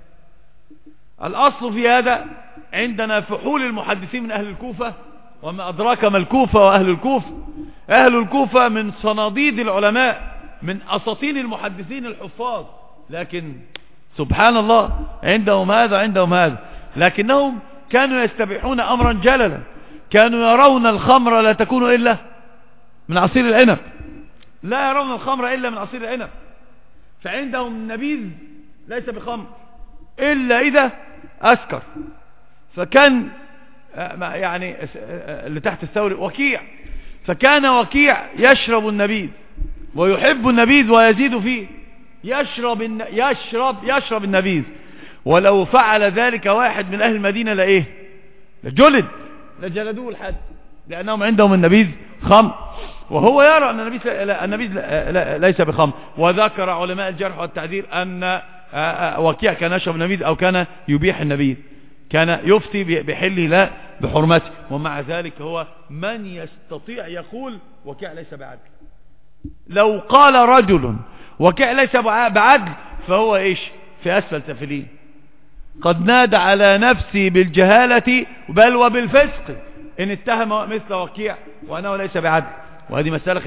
الأصل في هذا عندنا فحول المحدثين من أهل الكوفة، وما أدراك ما الكوفة وأهل الكوفة. أهل الكوفة من صناديد العلماء، من أساطين المحدثين الحفاظ، لكن سبحان الله عندهم هذا. لكنهم كانوا يستبيحون أمرا جللا، كانوا يرون الخمر لا تكون إلا من عصير العنب، لا يرون الخمر إلا من عصير العنب. فعندهم النبيذ ليس بخمر إلا إذا أسكر. فكان يعني اللي تحت الثوري وكيع، فكان وكيع يشرب النبيذ ويحب النبيذ ويزيد فيه، يشرب النبيذ. ولو فعل ذلك واحد من أهل المدينة لإيه؟ لجلدوه الحد، لأنهم عندهم النبيذ خمر، وهو يرى أن النبيذ ليس بخمر. وذكر علماء الجرح والتعديل أن وكيع كان يشرب النبيذ أو كان يبيح النبيذ، كان يفتي بحله لا بحرمته. ومع ذلك هو من يستطيع يقول وكيع ليس بعدل. لو قال رجل وكيع ليس بعدل فهو إيش؟ في أسفل سافلين. قد نادى على نفسي بالجهالة بل وبالفسق إن اتهم مثل وكيع وأنه ليس بعدل. وهذه مسألة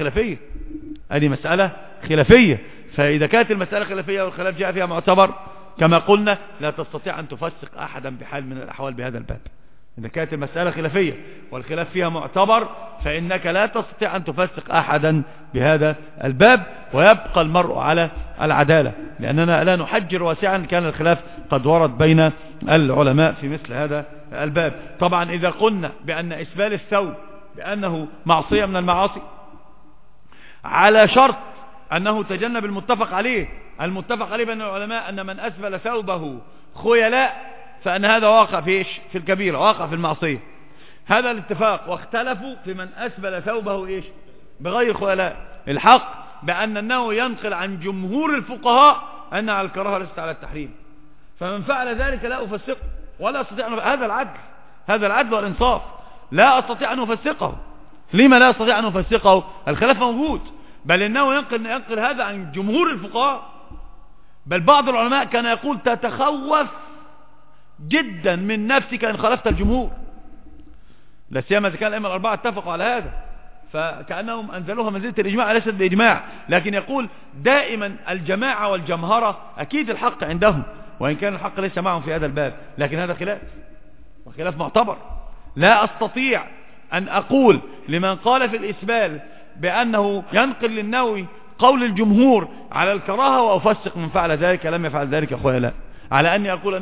خلافية. فإذا كانت المسألة خلافية والخلاف جاء فيها معتبر كما قلنا، لا تستطيع أن تفسق أحدا بحال من الأحوال بهذا الباب. إذا كانت المسألة خلافية والخلاف فيها معتبر فإنك لا تستطيع أن تفسق أحدا بهذا الباب، ويبقى المرء على العدالة، لأننا لا نحجر واسعا كان الخلاف قد ورد بين العلماء في مثل هذا الباب. طبعا إذا قلنا بأن إسبال الثوب بأنه معصية من المعاصي على شرط أنه تجنب المتفق عليه بين العلماء أن من أسبل ثوبه خيلاء فأن هذا واقع في الكبيرة، واقع في المعصية. هذا الاتفاق. واختلفوا في من أسبل ثوبه بغير خيلاء. الحق بأنه ينقل عن جمهور الفقهاء أن على الكراهة ليست على التحريم، فمن فعل ذلك لا أفسقه ولا أستطيع أن هذا العدل والإنصاف لا أستطيع أن أفسقه. لما لا أستطيع أن أفسقه؟ الخلاف موجود، بل إنه ينقل هذا عن جمهور الفقهاء، بل بعض العلماء كان يقول تتخوف جدا من نفسك إن خالفت الجمهور، لا سيما إذا كان الأئمة الأربعة اتفقوا على هذا، فكأنهم أنزلوها منزلة الإجماع ليست بإجماع، لكن يقول دائما الجماعة والجمهرة أكيد الحق عندهم، وإن كان الحق ليس معهم في هذا الباب، لكن هذا خلاف وخلاف معتبر. لا أستطيع أن أقول لمن قال في الإسبال بأنه ينقل للنووي قول الجمهور على الكراهة وأفسق من فعل ذلك لم يفعل ذلك أخويا، لا، على أني أقول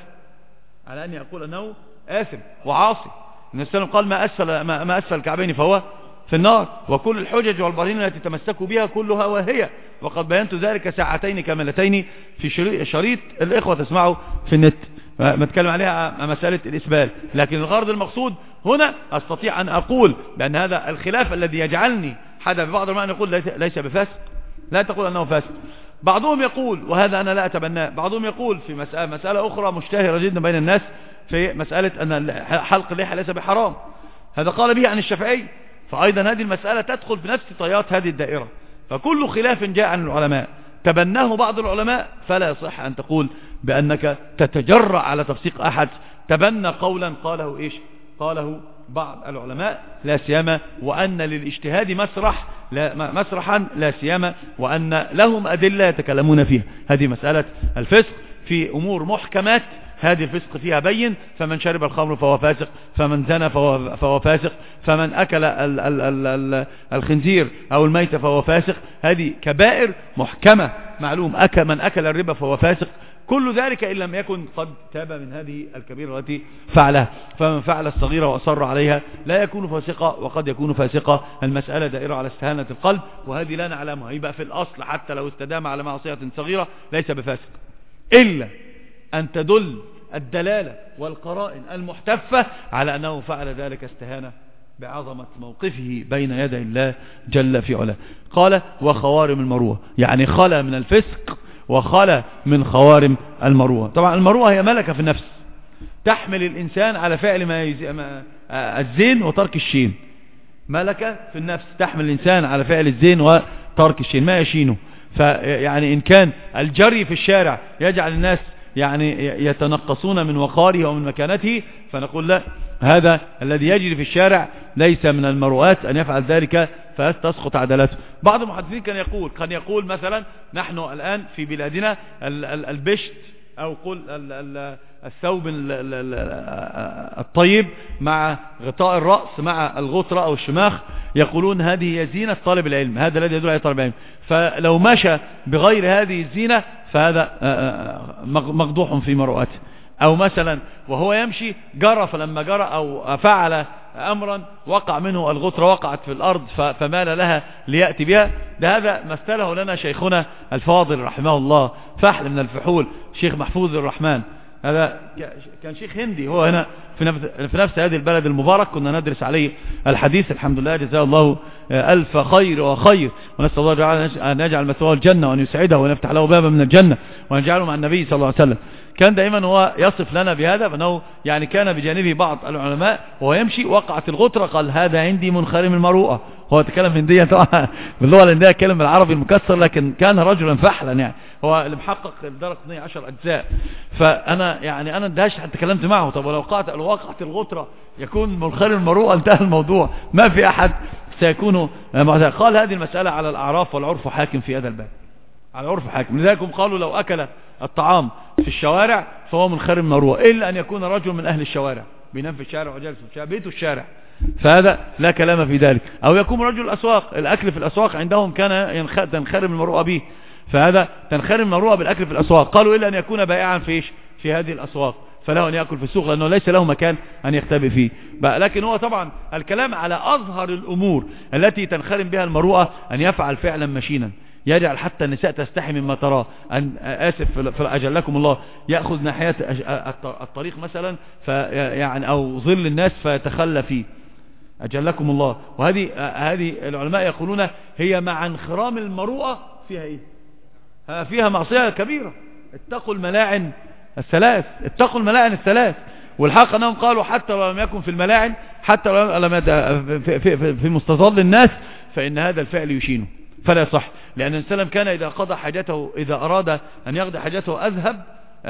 أنه آثم وعاصي. النبي صلى الله عليه وسلم قال ما أسفل الكعبين فهو في النار، وكل الحجج والبراهين التي تمسكوا بها كلها واهية، وقد بينت ذلك ساعتين كاملتين في شريط الإخوة تسمعوا في النت ما اتكلم عليها مسألة الإسبال. لكن الغرض المقصود هنا أستطيع أن أقول بأن هذا الخلاف الذي يجعلني حدا ببعض العلماء يقول ليس بفاسق، لا تقول أنه فاسق. بعضهم يقول، وهذا أنا لا أتبناه، بعضهم يقول في مسألة أخرى مشتهرة جدا بين الناس في مسألة أن حلق اللحى ليس بحرام، هذا قال به عن الشافعي، فأيضا هذه المسألة تدخل في نفس طيات هذه الدائرة. فكل خلاف جاء عن العلماء تبناه بعض العلماء فلا يصح أن تقول بأنك تتجرأ على تفسيق أحد تبنى قولا قاله بعض العلماء، لا سيما وأن للاجتهاد مسرحا لا سيما وأن لهم أدلة يتكلمون فيها. هذه مسألة الفسق في أمور محكمات، هذه الفسق فيها بين، فمن شرب الخمر فهو فاسق، فمن زنى فهو فاسق، فمن أكل الخنزير أو الميت فهو فاسق، هذه كبائر محكمة معلوم، من أكل الربا فهو فاسق، كل ذلك إن لم يكن قد تاب من هذه الكبيرة التي فعلها. فمن فعل الصغيرة وأصر عليها لا يكون فاسقا، وقد يكون فاسقا. المسألة دائرة على استهانة القلب، وهذه لا نعلمها، يبقى في الأصل حتى لو استدام على معصية صغيرة ليس بفاسق، إلا أن تدل الدلالة والقرائن المحتفة على أنه فعل ذلك استهانة بعظمة موقفه بين يدي الله جل في علاه. قال وخوارم المروءة، يعني خلى من الفسق وخلى من خوارم المروءة. طبعا المروءة هي ملكة في النفس تحمل الإنسان على فعل الزين وترك الشين، ملكة في النفس تحمل الإنسان على فعل الزين وترك الشين ما يشينه. فيعني إن كان الجري في الشارع يجعل الناس يعني يتنقصون من وقاره ومن مكانته، فنقول لا، هذا الذي يجري في الشارع ليس من المروءات أن يفعل ذلك فتسقط عدالته. بعض المحدثين كان يقول مثلا نحن الآن في بلادنا البشت أو قل الثوب الطيب مع غطاء الرأس مع الغطرة أو الشماخ، يقولون هذه هي زينة طالب العلم، هذا الذي يدل على طالب العلم، فلو مشى بغير هذه الزينة فهذا مقدوح في مروءاته. أو مثلا وهو يمشي جرى، فلما جرى أو فعل أمرا وقع منه الغطرة وقعت في الأرض فمال لها ليأتي بها، ده هذا مثله لنا شيخنا الفاضل رحمه الله فحل من الفحول شيخ محفوظ الرحمن، هذا كان شيخ هندي، هو هنا في نفس هذه البلد المبارك، كنا ندرس عليه الحديث، الحمد لله جزاه الله ألف خير وخير، ونسأل الله تعالى أن يجعل مثواه الجنة وأن يسعده وأن يفتح له بابا من الجنة وأن يجعله مع النبي صلى الله عليه وسلم. كان دائما هو يصف لنا بهذا، فأنه يعني كان بجانبه بعض العلماء وهو يمشي وقعت الغطرة قال هذا عندي منخرم المروءة، هو يتكلم هنديا طبعا باللغة الهندية يتكلم بالعربي المكسر، لكن كان رجلا فحلا، يعني هو اللي محقق الدرقطني 10 أجزاء. فأنا يعني أنا اندهشت حتى كلمت معه، طب ولو وقعت الغطرة يكون منخرم المروءة، انتهى الموضوع، ما في أحد سيكون قال هذه المسألة على الأعراف والعرف حاكم في هذا الباب، على عرف حاكم، لذلك قالوا لو أكل الطعام في الشوارع فهو منخرم مروءة، إلا أن يكون رجل من أهل الشوارع بينام في الشارع وجالس في الشارع بيته الشارع، فهذا لا كلام في ذلك. أو يكون رجل الأسواق، الأكل في الأسواق عندهم كان تنخرم المروءة به، فهذا تنخرم المروءة بالأكل في الأسواق. قالوا إلا أن يكون بائعا في هذه الأسواق فله أن يأكل في السوق لأنه ليس له مكان أن يختبئ فيه. لكن هو طبعا الكلام على أظهر الأمور التي تنخرم بها المروءة، أن يفعل فعلا مشينا يجعل حتى النساء تستحي مما تراه، أن آسف أجلكم الله يأخذ ناحية الطريق مثلا يعني أو ظل الناس فيتخلى فيه أجلكم الله. وهذه العلماء يقولون هي مع انخرام المروءة فيها إيه؟ فيها معصية كبيرة. اتقوا الملاعن الثلاث، والحق أنهم قالوا حتى لو لم يكن في الملاعن، حتى لو لم في مستظل الناس، فإن هذا الفعل يشينه فلا صح. لأن السلام كان إذا قضى حاجته، إذا أراد أن يقضي حاجته أذهب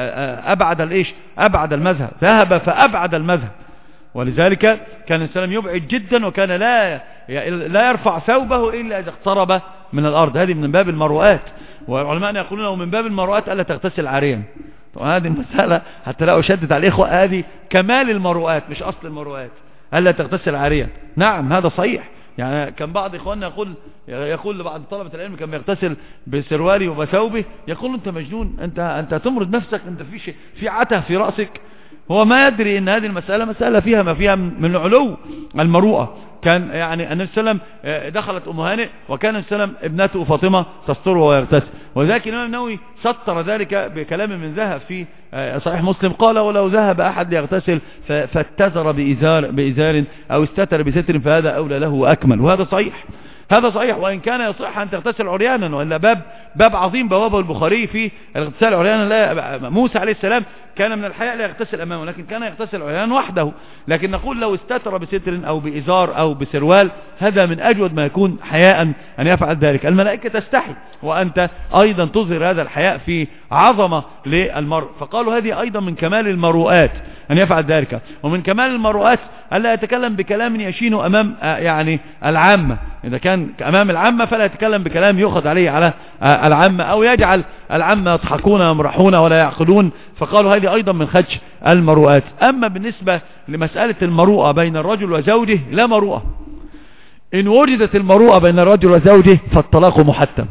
أبعد المذهب، ذهب فأبعد المذهب. ولذلك كان السلام يبعد جدا، وكان لا يرفع ثوبه إلا إذا اقترب من الأرض. هذه من باب المروءات، والعلماء يقولون من باب المروءات ألا تغتسل عاريا. هذه المسألة حتى لا أشدد على الإخوة، هذه كمال المروءات مش أصل المروءات، ألا تغتسل عاريا. نعم هذا صحيح. يعني كان بعض إخواننا يقول لبعض طلبة العلم كان يغتسل بسروالي وبثوبه، يقول أنت مجنون، أنت تمرض نفسك، أنت في عته في رأسك. هو ما يدري ان هذه المسألة مسألة فيها ما فيها من علو المروءة. كان يعني النبي صلى الله عليه وسلم دخلت أم هانئ، وكان النبي صلى الله عليه وسلم ابنته فاطمة تستره ويغتسل، وذلك الإمام النووي سطر ذلك بكلام من ذهب في صحيح مسلم، قال ولو ذهب أحد ليغتسل فاتزر بإزار أو استتر بستر فهذا أولى له وأكمل. وهذا صحيح، هذا صحيح، وإن كان يصح أن تغتسل عريانا، وإلا باب عظيم بوابه البخاري في الاغتسال عريانا. موسى عليه السلام كان من الحياء لا يغتسل أمامه، لكن كان يغتسل عريانا وحده. لكن نقول لو استتر بستر أو بإزار أو بسروال، هذا من أجود ما يكون حياء أن يفعل ذلك. الملائكة تستحي، وأنت أيضا تظهر هذا الحياء في عظمة للمرء. فقالوا هذه أيضا من كمال المروءات أن يفعل ذلك. ومن كمال المروءات ألا يتكلم بكلام يشين أمام يعني العامة. إذا كان أمام العامة فلا يتكلم بكلام يؤخذ عليه على العامة، أو يجعل العامة يضحكون ويمرحون ولا يعقلون. فقالوا هذه أيضا من خدش المروءات. أما بالنسبة لمسألة المروءة بين الرجل وزوجه، لا مروءة. إن وجدت المروءة بين الرجل وزوجه فالطلاق محتم،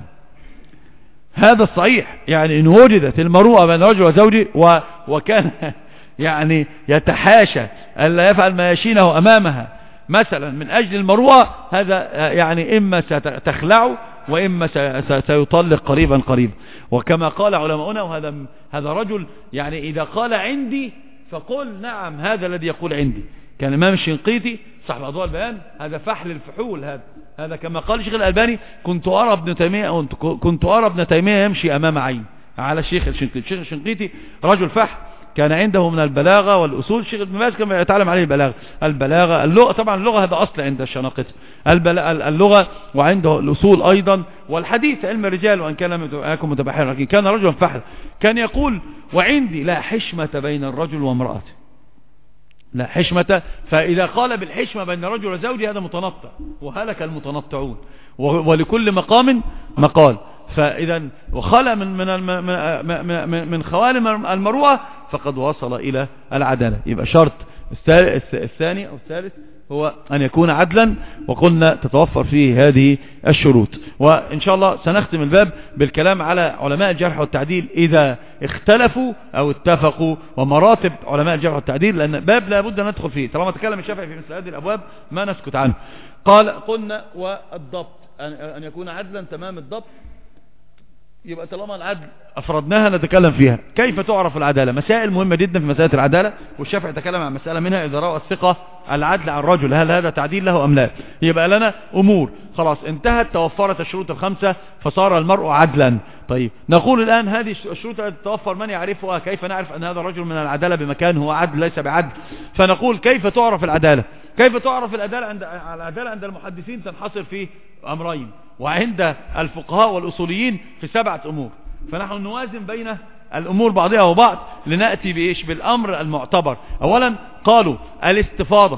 هذا الصحيح. يعني إن وجدت المروءة بين الرجل وزوجه وكان يعني يتحاشى ألا يفعل ما يشينه أمامها مثلا من أجل المروءة، هذا يعني إما ستخلع وإما سيطلق قريبا. وكما قال علماؤنا، وهذا رجل يعني إذا قال عندي فقل نعم هذا الذي يقول عندي. كان الإمام الشنقيطي صاحب أضواء البيان، هذا فحل الفحول. هذا كما قال الشيخ الألباني، كنت أرى ابن تيمية يمشي أمام عين على الشيخ الشنقيطي. الشيخ الشنقيطي رجل فحل، كان عنده من البلاغة والأصول. الشيخ ابن باز كان يتعلم عليه البلاغة، اللغة. طبعا اللغة هذا أصل عند الشناقطة، اللغة، وعنده الأصول أيضا، والحديث علم الرجال، وأن كان لم يكن متبحرا، لكن كان رجلا فحل. كان يقول وعندي لا حشمة بين الرجل وامرأته، لا حشمة. فإذا قال بالحشمة بين الرجل وزوجه هذا متنطع، وهلك المتنطعون، ولكل مقام مقال. فإذا وخلى من خوالم المروءة فقد وصل إلى العدالة. يبقى شرط الثاني أو الثالث هو أن يكون عدلا، وقلنا تتوفر فيه هذه الشروط. وإن شاء الله سنختم الباب بالكلام على علماء الجرح والتعديل إذا اختلفوا أو اتفقوا، ومراتب علماء الجرح والتعديل، لأن باب لا بد أن ندخل فيه. طالما تكلم الشافعي في مثل هذه الأبواب ما نسكت عنه. قلنا والضبط أن يكون عدلا تمام الضبط. يبقى طالما العدل أفردناها نتكلم فيها. كيف تعرف العدالة؟ مسائل مهمة جدا في مسألة العدالة، والشافعي تكلم عن مسألة منها إذا رأى الثقة العدل عن الرجل هل هذا تعديل له أم لا. يبقى لنا أمور خلاص انتهت، توفرت الشروط الخمسة فصار المرء عدلا. طيب نقول الآن هذه الشروط التي تتوفر من يعرفها؟ كيف نعرف أن هذا الرجل من العدالة بمكان هو عدل ليس بعدل؟ فنقول كيف تعرف العدالة؟ كيف تعرف العدالة عند المحدثين تنحصر في أمرين، وعند الفقهاء والأصوليين في 7 أمور. فنحن نوازن بين الأمور بعضها وبعض لنأتي بإيش؟ بالأمر المعتبر. أولا قالوا الاستفاضة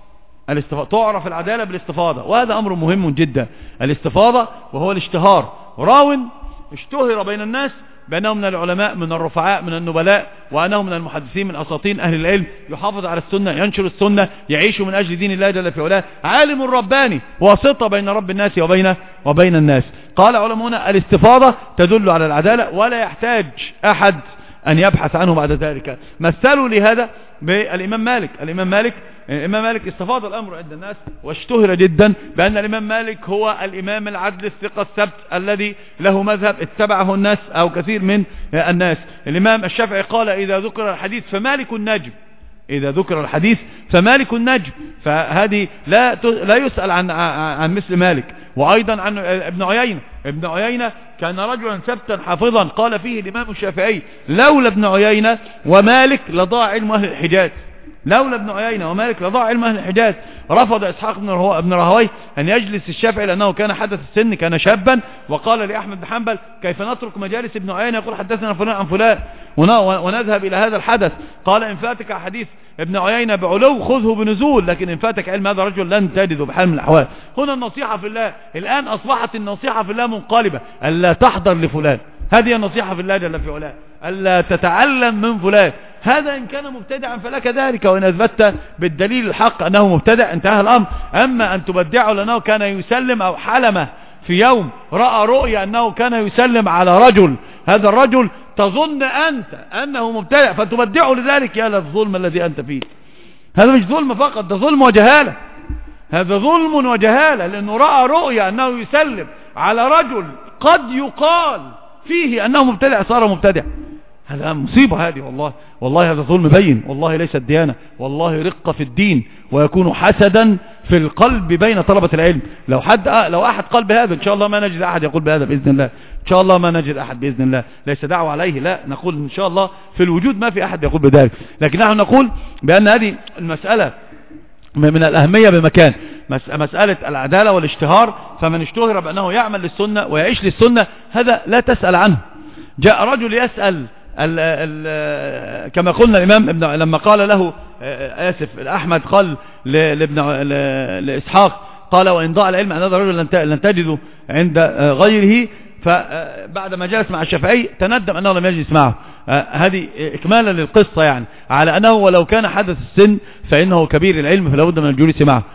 تعرف العدالة بالاستفاضة، وهذا أمر مهم جدا. الاستفاضة وهو الاشتهار، راو اشتهر بين الناس بأنه من العلماء، من الرفعاء، من النبلاء، وأنه من المحدثين، من أساطين أهل العلم، يحافظ على السنة، ينشر السنة، يعيش من أجل دين الله جل في علاه، عالم رباني، واسطة بين رب الناس وبين الناس. قال علماؤنا الاستفاضة تدل على العدالة، ولا يحتاج أحد أن يبحث عنه بعد ذلك. مثلوا لهذا بالإمام مالك. الإمام مالك استفاض الأمر عند الناس، واشتهر جدا بأن الإمام مالك هو الإمام العدل الثقة السبت الذي له مذهب اتبعه الناس أو كثير من الناس. الإمام الشافعي قال إذا ذكر الحديث فمالك النجم، إذا ذكر الحديث فمالك النجم. فهذه لا يسأل عن مثل مالك. وأيضا عن ابن عيينة كان رجلا ثبتا حافظا، قال فيه الإمام الشافعي لولا ابن عيينة ومالك لضاع علم أهل الحجاز. لولا ابن عيينة ومالك لضاع علم أهل الحجاز. رفض إسحاق بن راهويه أن يجلس الشافعي لأنه كان حدث السن، كان شابا. وقال لأحمد بن حنبل كيف نترك مجالس ابن عيينة يقول حدثنا فلان عن فلان ونذهب إلى هذا الحدث؟ قال إن فاتك حديث ابن عيينة بعلو خذه بنزول، لكن إن فاتك علم هذا الرجل لن تجده بحال من الأحوال. هنا النصيحة في الله. الآن أصبحت النصيحة في الله منقلبة، ألا تحضر لفلان، هذه النصيحة في الله جل في علاه، ألا تتعلم من فلان، هذا إن كان مبتدعا فلك ذلك، وإن أثبت بالدليل الحق أنه مبتدع انتهى الأمر. أما أن تبدعه لأنه كان يسلم أو حلم في يوم رأى رؤيا أنه كان يسلم على رجل، هذا الرجل تظن أنت أنه مبتدع فتبدعه لذلك، يا للظلم الذي أنت فيه. هذا مش ظلم فقط، ده ظلم وجهالة، هذا ظلم وجهالة، لأنه رأى رؤيا أنه يسلم على رجل قد يقال فيه أنه مبتدع صار مبتدع. هذا مصيبة هذه، والله هذا ظلم بين، والله ليس الديانة، والله رقة في الدين، ويكون حسدا في القلب بين طلبة العلم. لو أحد قال بهذا إن شاء الله ما نجد أحد يقول بهذا بإذن الله، إن شاء الله ما نجد أحد بإذن الله، ليس دعوة عليه، لا نقول إن شاء الله في الوجود ما في أحد يقول بذلك، لكن نحن نقول بأن هذه المسألة من الأهمية بمكان، مسألة العدالة والاشتهار. فمن اشتهر بأنه يعمل للسنة ويعيش للسنة هذا لا تسأل عنه. جاء رجل يسأل كما قلنا الإمام لما قال له أحمد قال لإسحاق قال وإن ضاع العلم أن هذا الرجل لن تجده عند غيره، فبعد ما جلس مع الشافعي تندم أنه لم يجلس معه. هذه إكمالا للقصة، يعني على أنه ولو كان حدث السن فإنه كبير العلم فلا بد من الجلوس معه،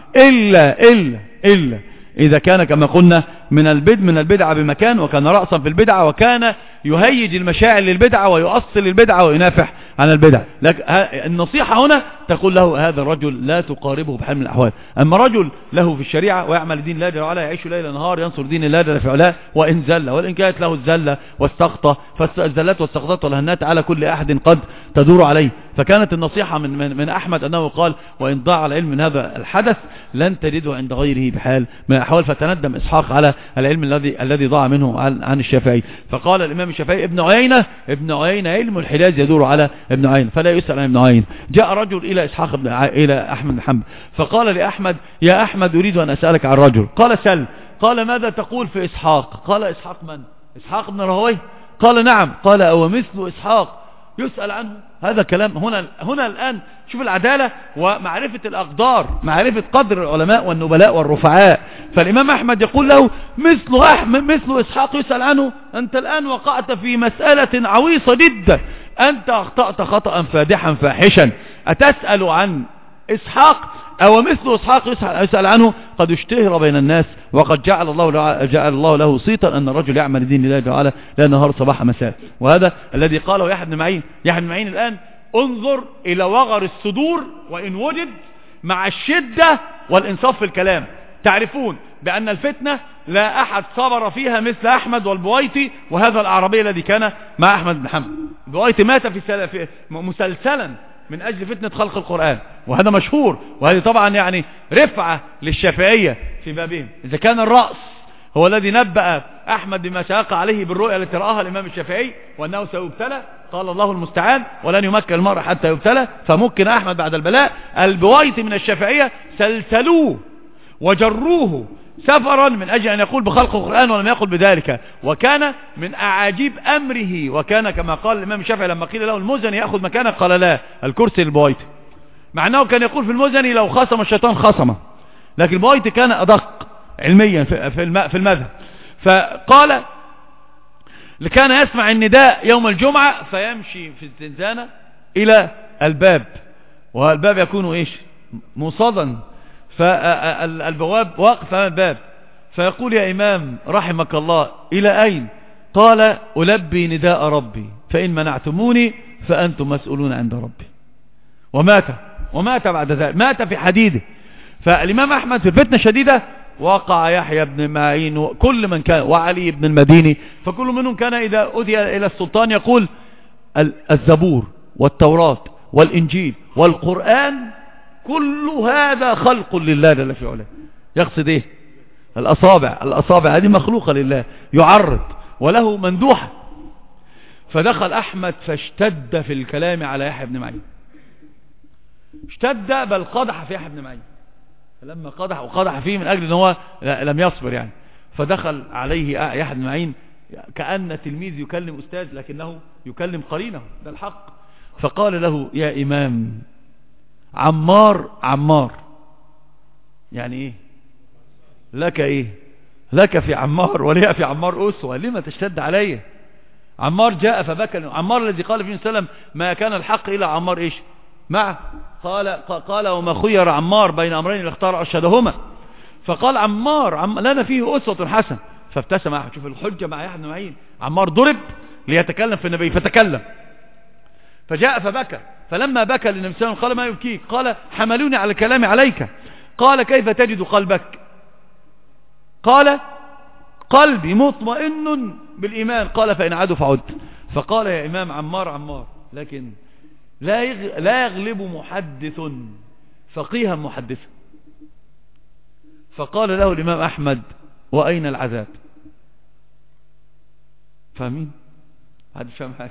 إلا إذا كان كما قلنا من البدعة بمكان، وكان رأسا في البدعة، وكان يهيج المشاعر للبدعة ويؤصل البدعة وينافح عن البدعة. لكن النصيحة هنا تقول له هذا الرجل لا تقاربه بحال من الأحوال. أما رجل له في الشريعة ويعمل دين الله جل وعلا، يعيش ليل نهار ينصر دين الله جل في علاه، وإن زل وإن كانت له الزلة والسقطة، فالزلات والسقطات والهنات على كل أحد قد تدور عليه. فكانت النصيحة من أحمد أنه قال وإن ضاع العلم من هذا الحدث لن تجده عند غيره بحال من الأحوال. فتندم إسحاق على العلم الذي ضاع منه عن الشافعي. فقال الإمام الشافعي ابن عيينة علم الحجاز يدور على ابن عيينة فلا يسأل عن ابن عيينة. جاء رجل إلى أحمد بن حنبل فقال لأحمد يا أحمد أريد أن أسألك عن رجل. قال سل. قال ماذا تقول في إسحاق؟ قال إسحاق من؟ إسحاق بن راهويه؟ قال نعم. قال أو مثل إسحاق يسأل عنه؟ هذا كلام هنا الآن. شوف العدالة ومعرفة الأقدار، معرفة قدر العلماء والنبلاء والرفعاء. فالإمام أحمد يقول له مثل إسحاق يسأل عنه؟ أنت الآن وقعت في مسألة عويصة جدا، أنت أخطأت خطأ فادحا فاحشا. أتسأل عن إسحاق أو مثل إسحاق يسأل عنه؟ قد اشتهر بين الناس، وقد جعل الله له صيتا أن الرجل يعمل دين الله تعالى لا نهار صباح مساء. وهذا الذي قاله يحيى بن معين. يحيى بن معين الآن انظر إلى وغر الصدور وإن وجد مع الشدة والإنصاف في الكلام. تعرفون بأن الفتنة لا أحد صبر فيها مثل أحمد والبويطي وهذا الأعرابي الذي كان مع أحمد بن حنبل. البويطي مات مسلسلا من أجل فتنة خلق القرآن، وهذا مشهور، وهذه طبعا يعني رفعة للشافعية في بابهم. إذا كان الرأس هو الذي نبأ أحمد بما شاق عليه بالرؤيا التي رآها الإمام الشافعي وأنه سيبتلى، قال الله المستعان ولن يمكن المرء حتى يبتلى، فمكن أحمد بعد البلاء. البويطي من الشافعية سلسلوه وجروه سفرا من أجل أن يقول بخلق القرآن ولم يقل بذلك، وكان من أعاجيب أمره. وكان كما قال الإمام الشافعي لما قيل له المزني يأخذ مكانك قال لا، الكرسي للبويطي، مع أنه كان يقول في المزني لو خصم الشيطان خصمه، لكن البويطي كان أدق علميا في المذهب. فقال كان يسمع النداء يوم الجمعة فيمشي في الزنزانة إلى الباب، والباب يكون إيش مصادا، فالبواب واقف على الباب فيقول يا إمام رحمك الله إلى أين؟ قال ألبي نداء ربي فإن منعتموني فأنتم مسؤولون عند ربي. ومات بعد ذلك، مات في حديده. فالإمام أحمد في الفتنة الشديدة وقع يحيى بن معين وكل من كان وعلي بن المديني، فكل منهم كان إذا أذي إلى السلطان يقول الزبور والتوراة والإنجيل والقرآن كل هذا خلق لله جل في علاه. يقصد ايه؟ الأصابع هذه مخلوقة لله، يعرض وله مندوحة. فدخل أحمد فاشتد في الكلام على يحيى بن معين، اشتد بل قدح في يحيى بن معين. فلما قدح فيه من أجل أن هو لم يصبر يعني، فدخل عليه يحيى بن معين كأن تلميذ يكلم أستاذ لكنه يكلم قرينه، ده الحق. فقال له يا إمام عمار يعني إيه لك، إيه لك في عمار ولي في عمار أسوة، لما تشتد عليه؟ عمار جاء فبكى، عمار الذي قال فيه وسلم ما كان الحق إلى عمار إيش معه، قال وما خير عمار بين أمرين اختار أشهدهما، فقال عمار لنا فيه أسوة حسن. فابتسم أحمد، شوف الحجة مع يحيى بن معين، عمار ضرب ليتكلم في النبي فتكلم، فجاء فبكى، فلما بكى للنبي صلى الله عليه وسلم قال ما يبكيك؟ قال حملوني على الكلام عليك. قال كيف تجد قلبك؟ قال قلبي مطمئن بالإيمان. قال فإن عادوا فعد. فقال يا إمام عمار لكن لا يغلب محدث فقيها محدثا. فقال له الإمام أحمد وأين العذاب؟ فاهمين؟ هذا فاهم حاجة.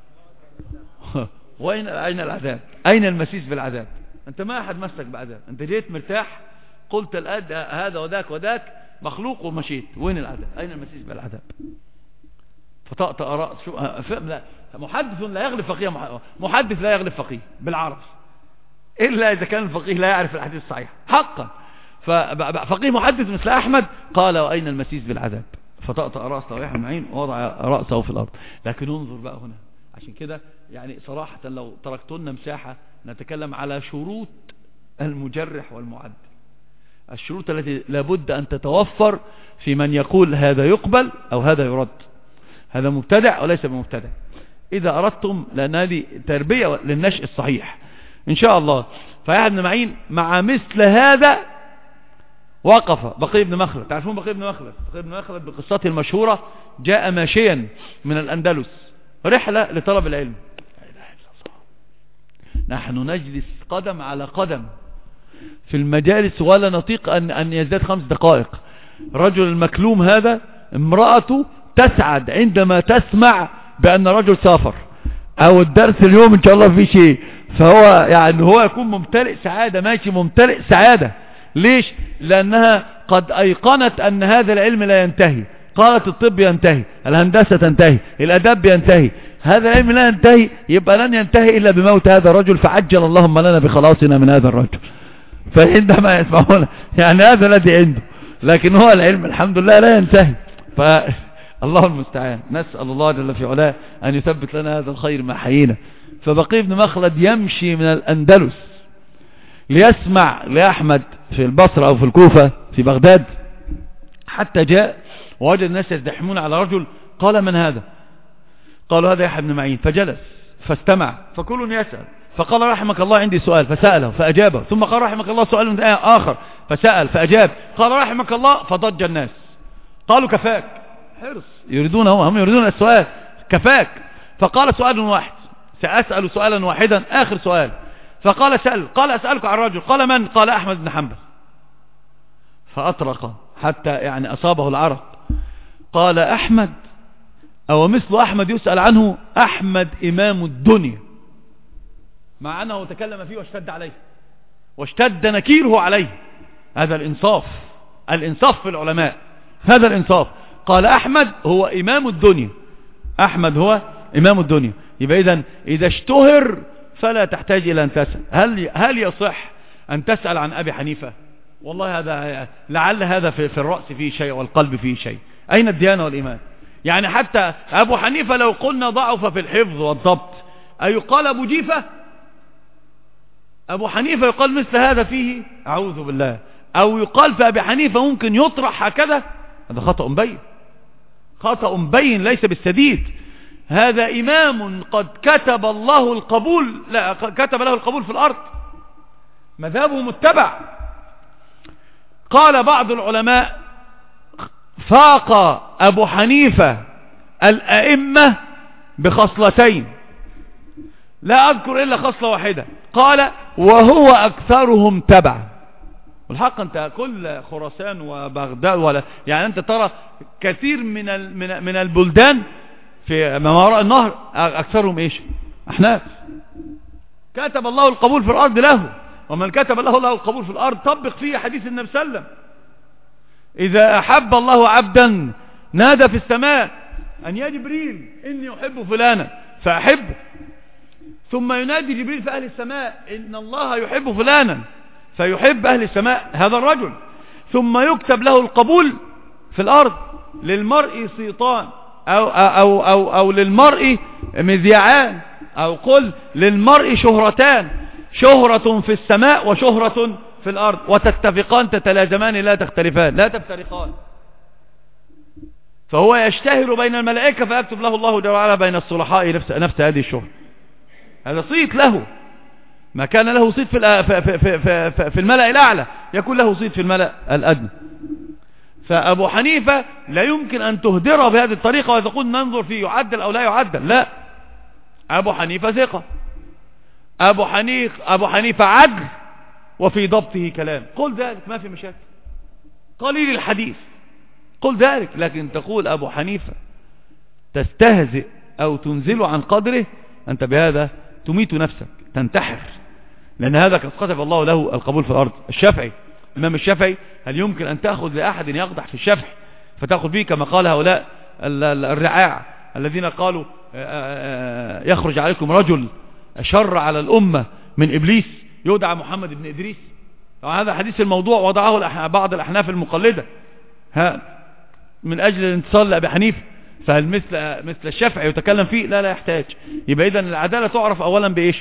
أين العذاب؟ أين المسيس بالعذاب؟ أنت ما أحد مسك بعذاب، أنت جيت مرتاح قلت الآن هذا وذاك مخلوق ومشيت، وين العذاب؟ أين المسيس بالعذاب؟ فطأطأ رأس. محدث لا يغلب فقيه، محدث لا يغلب فقيه بالعرب إلا إذا كان الفقيه لا يعرف الحديث الصحيح حقا. ففقيه محدث مثل أحمد قال وأين المسيس بالعذاب؟ فطأطأ رأسه يحيى بن معين ووضع رأسه في الأرض. لكن انظر بقى هنا، عشان كده يعني صراحة لو تركتنا مساحة نتكلم على شروط المجرح والمعدل، الشروط التي لابد أن تتوفر في من يقول هذا يقبل أو هذا يرد، هذا مبتدع وليس بمبتدع. إذا أردتم، لأن هذه تربية للنشء الصحيح إن شاء الله. فيحيى بن معين مع مثل هذا وقف بقي بن مخلد. تعرفون بقي بن مخلد؟ بقي بن مخلد بقصته المشهورة جاء ماشيا من الأندلس رحلة لطلب العلم. نحن نجلس قدم على قدم في المجالس ولا نطيق أن يزداد 5 دقائق. رجل المكلوم هذا امرأته تسعد عندما تسمع بأن رجل سافر أو الدرس اليوم إن شاء الله في شيء، فهو يعني هو يكون ممتلئ سعادة، ماشي ممتلئ سعادة. ليش؟ لأنها قد أيقنت أن هذا العلم لا ينتهي. قالت الطب ينتهي، الهندسة تنتهي، الأدب ينتهي، هذا العلم لا ينتهي، يبقى لن ينتهي إلا بموت هذا الرجل، فعجل اللهم لنا بخلاصنا من هذا الرجل. فعندما يسمعون يعني هذا الذي عنده، لكن هو العلم الحمد لله لا ينتهي. فالله المستعان، نسأل الله جل في علاه أن يثبت لنا هذا الخير ما حيينا. فبقي بن مخلد يمشي من الأندلس ليسمع لأحمد في البصرة أو في الكوفة في بغداد، حتى جاء ووجد الناس يزدحمون على رجل. قال من هذا؟ قالوا هذا يحيى بن معين. فجلس فاستمع، فكل يسأل، فقال رحمك الله عندي سؤال، فسأله فأجابه، ثم قال رحمك الله سؤال آخر، فسأل فأجاب، قال رحمك الله، فضج الناس. قالوا كفاك، حرص يريدون، هم يريدون السؤال، كفاك. فقال سؤال واحد، سأسأل سؤالا واحدا آخر سؤال. فقال سأل، قال أسألك عن رجل. قال من؟ قال أحمد بن حنبل. فأطرق حتى يعني أصابه العرق. قال أحمد؟ أو مثل أحمد يسأل عنه؟ أحمد إمام الدنيا، مع أنه تكلم فيه واشتد عليه واشتد نكيره عليه. هذا الإنصاف، الإنصاف في العلماء، هذا الإنصاف. قال أحمد هو إمام الدنيا، أحمد هو إمام الدنيا. يبقى إذا اشتهر فلا تحتاج إلى أن تسأل. هل يصح أن تسأل عن أبي حنيفة؟ والله هذا لعل هذا في الرأس فيه شيء والقلب فيه شيء. أين الديانة والإيمان؟ يعني حتى أبو حنيفة لو قلنا ضعف في الحفظ والضبط، أيقال أبو جيفة؟ أبو حنيفة يقال مثل هذا فيه؟ أعوذ بالله. أو يقال في أبي حنيفة ممكن يطرح هكذا؟ هذا خطأ مبين، خطأ مبين ليس بالسديد. هذا إمام قد كتب الله القبول، لا كتب له القبول في الأرض، مذهبه متبع. قال بعض العلماء فاق أبو حنيفة الأئمة بخصلتين، لا أذكر إلا خصلة واحدة، قال وهو أكثرهم تبع. والحق أنت كل خراسان وبغداد ولا يعني أنت ترى كثير من البلدان في ما وراء النهر أكثرهم إيش؟ أحناف. كتب الله القبول في الأرض له، ومن كتب له القبول في الأرض طبق فيه حديث النبي صلى الله عليه وسلم: إذا أحب الله عبدا نادى في السماء أن يا جبريل إني أحب فلانا فأحبه، ثم ينادي جبريل في أهل السماء إن الله يحب فلانا فيحب أهل السماء هذا الرجل، ثم يكتب له القبول في الأرض. للمرء سيطان أو للمرء مذيعان، أو قل للمرء شهرتان: شهرة في السماء وشهرة في الأرض، وتتفقان تتلازمان لا تختلفان لا تفترقان. فهو يشتهر بين الملائكة فيكتب له الله جل وعلا بين الصلحاء نفس هذه الشهرة. هذا صيت له، ما كان له صيت في الملأ الأعلى يكون له صيت في الملأ الأدنى. فأبو حنيفة لا يمكن أن تهدره بهذه الطريقة وتقول ننظر فيه يعدل أو لا يعدل. لا، أبو حنيفة ثقة، أبو حنيفة عدل، وفي ضبطه كلام. قل ذلك ما في مشاكل، قليل الحديث قل ذلك. لكن تقول أبو حنيفة تستهزئ أو تنزل عن قدره، أنت بهذا تميت نفسك، تنتحر، لأن هذا قد كتب الله له القبول في الأرض. الشافعي، الإمام الشافعي، هل يمكن أن تأخذ لأحد يقدح في الشافعي فتأخذ به كما قال هؤلاء الرعاع الذين قالوا يخرج عليكم رجل شر على الأمة من إبليس يدعى محمد بن إدريس؟ هذا حديث الموضوع وضعه بعض الأحناف المقلدة من أجل الانتصار لأبي حنيفة. فهل مثل الشافعي يتكلم فيه؟ لا يحتاج. يبقى إذن العدالة تعرف أولا بإيش؟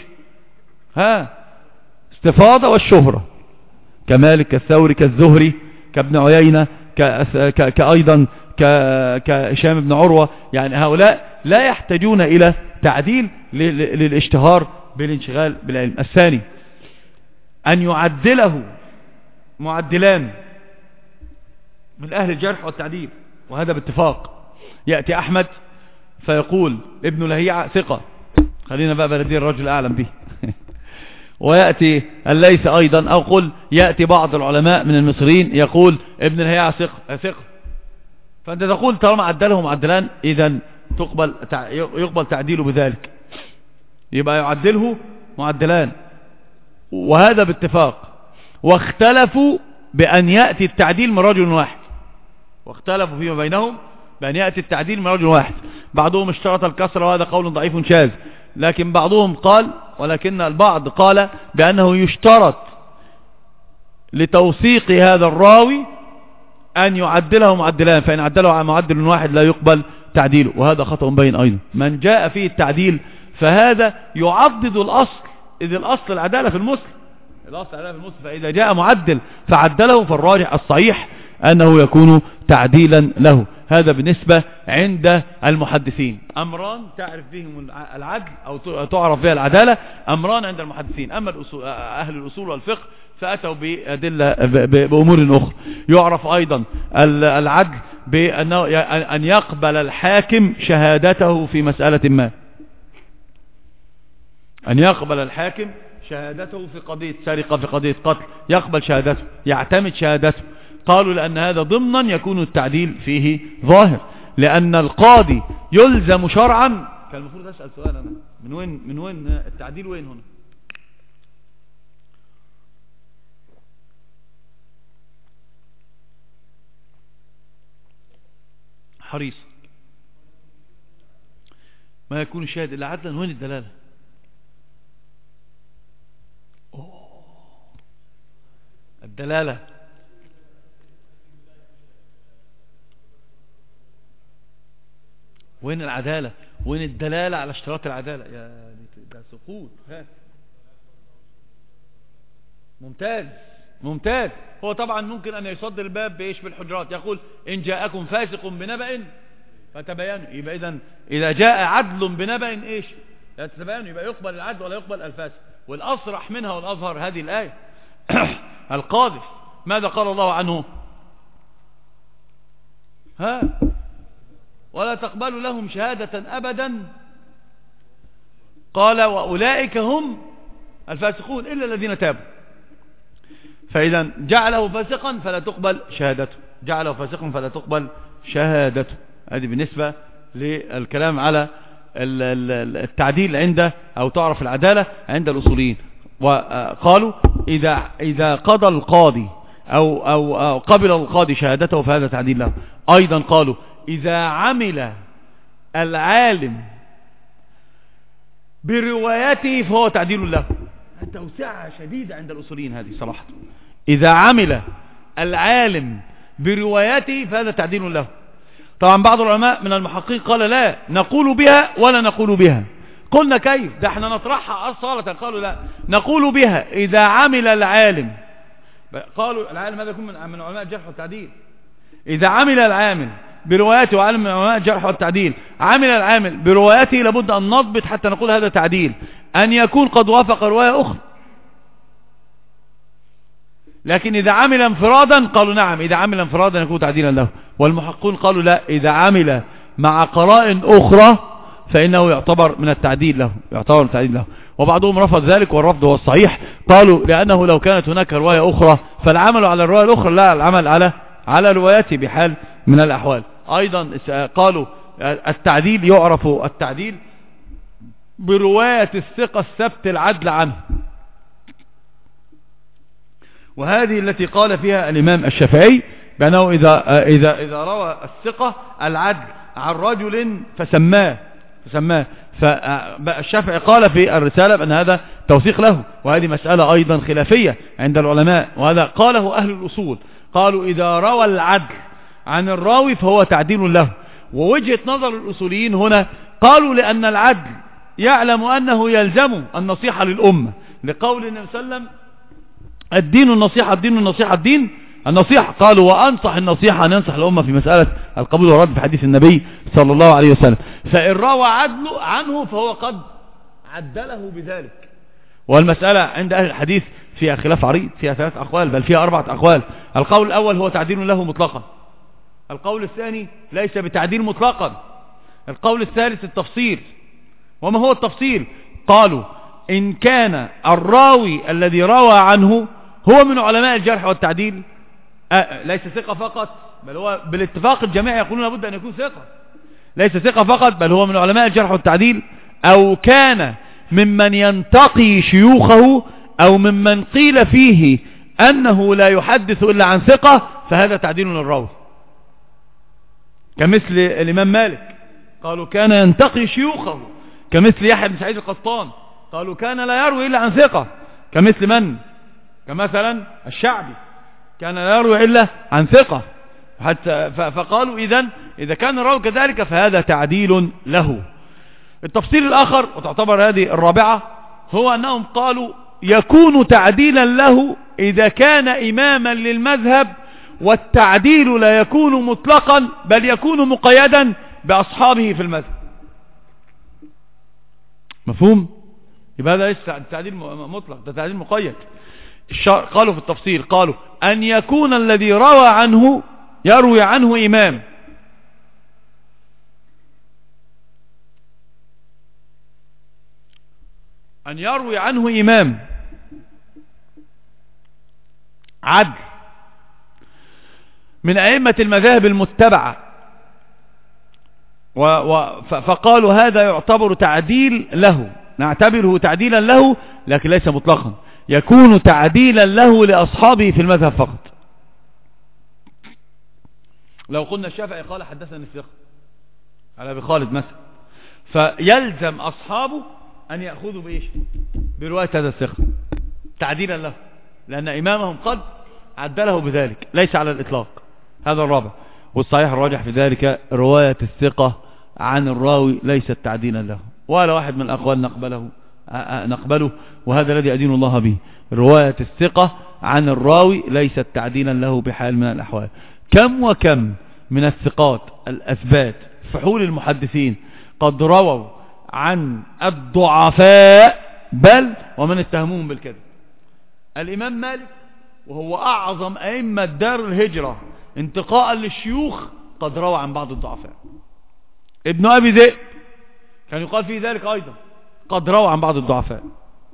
استفاضة والشهرة، كمالك كالثوري كالزهري كابن عيينة كأيضا كهشام بن عروة. يعني هؤلاء لا يحتاجون إلى تعديل للاشتهار بالانشغال بالعلم. الثاني أن يعدله معدلان من أهل الجرح والتعديل، وهذا باتفاق. يأتي أحمد فيقول ابن لهيعة ثقة، خلينا بقى بلدي الرجل أعلم به ويأتي الليث أيضا، أو قل يأتي بعض العلماء من المصريين يقول ابن لهيعة ثقة. فأنت تقول طالما عدله معدلان إذن يقبل تعديله بذلك، يبقى يعدله معدلان، وهذا باتفاق. واختلفوا بأن يأتي التعديل من رجل واحد، واختلفوا فيما بينهم بأن يأتي التعديل من رجل واحد. بعضهم اشترط الكسر وهذا قول ضعيف شاذ، لكن بعضهم قال، ولكن البعض قال بأنه يشترط لتوثيق هذا الراوي أن يعدله معدلان، فإن عدله معدل واحد لا يقبل تعديله، وهذا خطأ بين أيضا. من جاء فيه التعديل فهذا يعضد الأصل، إذ الأصل العدالة في المسلم، الأصل العدالة في المسلم، فإذا جاء معدل فعدله فالراجح الصحيح أنه يكون تعديلا له. هذا بالنسبة عند المحدثين. أمران تعرف بهم العدل أو تعرف بها العدالة، أمران عند المحدثين. أما أهل الأصول والفقه فأتوا بأدلة بأمور أخرى. يعرف أيضا العدل بأنه أن يقبل الحاكم شهادته في مسألة ما، أن يقبل الحاكم شهادته في قضية سرقة، في قضية قتل، يقبل شهادته، يعتمد شهادته. قالوا لأن هذا ضمنا يكون التعديل فيه ظاهر، لأن القاضي يلزم شرعا. كان المفروض أسأل سؤال أنا، من وين التعديل؟ وين هنا؟ حريص ما يكون الشاهد إلا عدلا. وين الدلالة؟ الدلالة وين العدالة؟ وين الدلالة على اشتراط العدالة؟ يا ده سقوط. ممتاز. هو طبعا ممكن أن يصد الباب بإيش؟ بالحجرات. يقول إن جاءكم فاسق بنبأ فتبينوا. يبقى إذا جاء عدل بنبأ إيش؟ تتبينوا، يبقى يقبل العدل ولا يقبل الفاسق. والأصرح منها والأظهر هذه الآية. القاذف ماذا قال الله عنه؟ ولا تقبلوا لهم شهادة أبدا، قال وأولئك هم الفاسقون إلا الذين تابوا. فإذا جعله فاسقا فلا تقبل شهادته، جعله فاسقا فلا تقبل شهادته. هذه بالنسبة للكلام على التعديل عند أو تعرف العدالة عند الأصوليين. وقالوا إذا قضى القاضي أو قبل القاضي شهادته فهذا تعديل له. أيضا قالوا إذا عمل العالم بروايته فهو تعديل له. توسعة شديدة عند الأصوليين هذه صراحة. إذا عمل العالم بروايته فهذا تعديل له. طبعا بعض العلماء من المحققين قال لا نقول بها ولا نقول بها. قلنا كيف ده احنا نطرحها أصالة. قالوا لا نقول بها إذا عمل العالم. قالوا العالم هذا يكون من علماء الجرح والتعديل. إذا عمل العامل بروايته وعلم من علماء الجرح والتعديل عمل العامل بروايته لابد أن نضبط حتى نقول هذا تعديل أن يكون قد وافق رواية أخرى. لكن إذا عمل انفرادا قالوا نعم إذا عمل انفرادا يكون تعديلا له. والمحققون قالوا لا إذا عمل مع قرائن أخرى فإنه يعتبر من التعديل له يعتبر التعديل له. وبعضهم رفض ذلك والرفض هو الصحيح. قالوا لأنه لو كانت هناك رواية أخرى فالعمل على الرواية الأخرى لا العمل على روايته بحال من الأحوال. أيضا قالوا التعديل يعرف التعديل برواية الثقة الثبت العدل عنه. وهذه التي قال فيها الإمام الشافعي بأنه إذا روى الثقة العدل عن رجل فسماه فالشافعي قال في الرسالة بأن هذا توثيق له. وهذه مسألة أيضا خلافية عند العلماء وهذا قاله أهل الأصول. قالوا إذا روى العدل عن الراوي فهو تعديل له. ووجهة نظر الأصوليين هنا قالوا لأن العدل يعلم أنه يلزم النصيحة للأمة لقول النبي صلى الله عليه وسلم الدين النصيحة الدين النصيحة الدين النصيحة. قالوا وأنصح النصيحة أن ينصح الأمة في مسألة القبول والرد في حديث النبي صلى الله عليه وسلم. فإن روى عدل عنه فهو قد عدله بذلك. والمسألة عند أهل الحديث فيها خلاف عريض فيها 3 أقوال بل فيها 4 أقوال. القول الأول هو تعديل له مطلقا. القول الثاني ليس بتعديل مطلقا. القول الثالث التفصيل. وما هو التفصيل؟ قالوا إن كان الراوي الذي روى عنه هو من علماء الجرح والتعديل ليس ثقة فقط بل هو بالاتفاق الجميع يقولون لابد أن يكون ثقة. ليس ثقة فقط بل هو من علماء الجرح والتعديل أو كان ممن ينتقي شيوخه أو ممن قيل فيه أنه لا يحدث إلا عن ثقة فهذا تعديل للراوي. كمثل الإمام مالك قالوا كان ينتقي شيوخه. كمثل يحيى بن سعيد القطان قالوا كان لا يروي إلا عن ثقة. كمثل من؟ كمثلا الشعبي كان لا يروي إلا عن ثقة. حتى فقالوا إذا كان الراوي كذلك فهذا تعديل له. التفصيل الآخر وتعتبر هذه الرابعة هو أنهم قالوا يكون تعديلا له إذا كان إماما للمذهب والتعديل لا يكون مطلقا بل يكون مقيدا بأصحابه في المذهب. مفهوم؟ يبقى هذا ليس تعديل مطلق ده تعديل مقيد. قالوا في التفصيل قالوا أن يكون الذي روى عنه يروي عنه إمام أن يروي عنه إمام عدل من أئمة المذاهب المتبعة فقالوا هذا يعتبر تعديل له نعتبره تعديلا له لكن ليس مطلقا يكون تعديلا له لأصحابه في المذهب فقط. لو قلنا الشافعي قال حدثني الثقة على أبي خالد مثلا فيلزم أصحابه أن يأخذوا بإيش برواية هذا الثقة تعديلا له لأن إمامهم قد عدله بذلك ليس على الإطلاق. هذا الرابع. والصحيح الراجح في ذلك رواية الثقة عن الراوي ليست تعديلا له ولا واحد من الأقوال نقبله وهذا الذي أدين الله به. رواية الثقة عن الراوي ليست تعديلا له بحال من الأحوال. كم وكم من الثقات الأثبات فحول المحدثين قد رووا عن الضعفاء بل ومن اتهموهم بالكذب. الإمام مالك وهو أعظم أئمة دار الهجرة انتقاء للشيوخ قد روى عن بعض الضعفاء. ابن أبي ذئب كان يقال فيه ذلك أيضا قد روى عن بعض الضعفاء.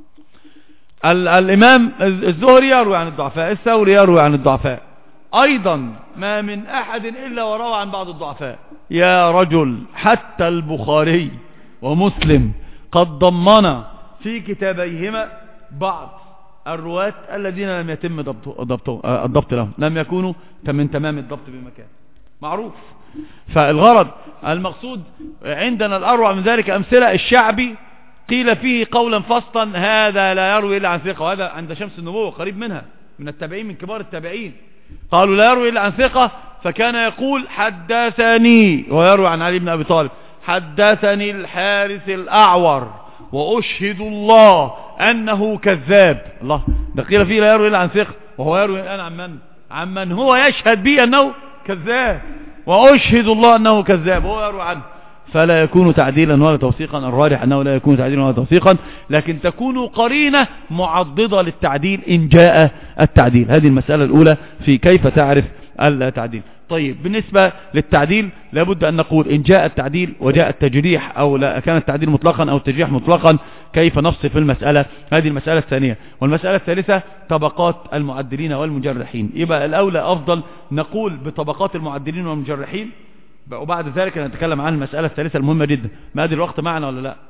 الإمام الزهري يروي عن الضعفاء. الثوري يروي عن الضعفاء أيضا. ما من أحد إلا وروى عن بعض الضعفاء. يا رجل حتى البخاري ومسلم قد ضمن في كتابيهما بعض الرواة الذين لم يتم الضبط لهم، لم يكونوا من تمام الضبط بمكان معروف. فالغرض المقصود عندنا الأروع من ذلك أمثلة. الشعبي قيل فيه قولا فصلا هذا لا يروي إلا عن ثقة، وهذا عند شمس النبوة قريب منها من التابعين من كبار التابعين، قالوا لا يروي إلا عن ثقة، فكان يقول حدثني ويروي عن علي بن أبي طالب حدثني الحارث الأعور وأشهد الله أنه كذاب. الله، ده قيل فيه لا يروي إلا عن ثقة، وهو يروي الآن عن من هو يشهد به أنه كذاب، وأشهد الله أنه كذاب وهو يروي عنه، فلا يكون تعديلا ولا توثيقا. الراجح أنه لا يكون تعديلا ولا توثيقا، لكن تكون قرينة معضدة للتعديل إن جاء التعديل. هذه المسألة الأولى في كيف تعرف التعديل. طيب، بالنسبة للتعديل لابد أن نقول إن جاء التعديل وجاء التجريح، أو لا كان التعديل مطلقا أو التجريح مطلقا، كيف نفصل في المسألة. هذه المسألة الثانية. والمسألة الثالثة طبقات المعدلين والمجرحين. يبقى الأولى أفضل نقول بطبقات المعدلين والمجرحين، وبعد ذلك نتكلم عن المسألة الثالثة المهمة جدا. ما هذه الوقت معنا ولا لا؟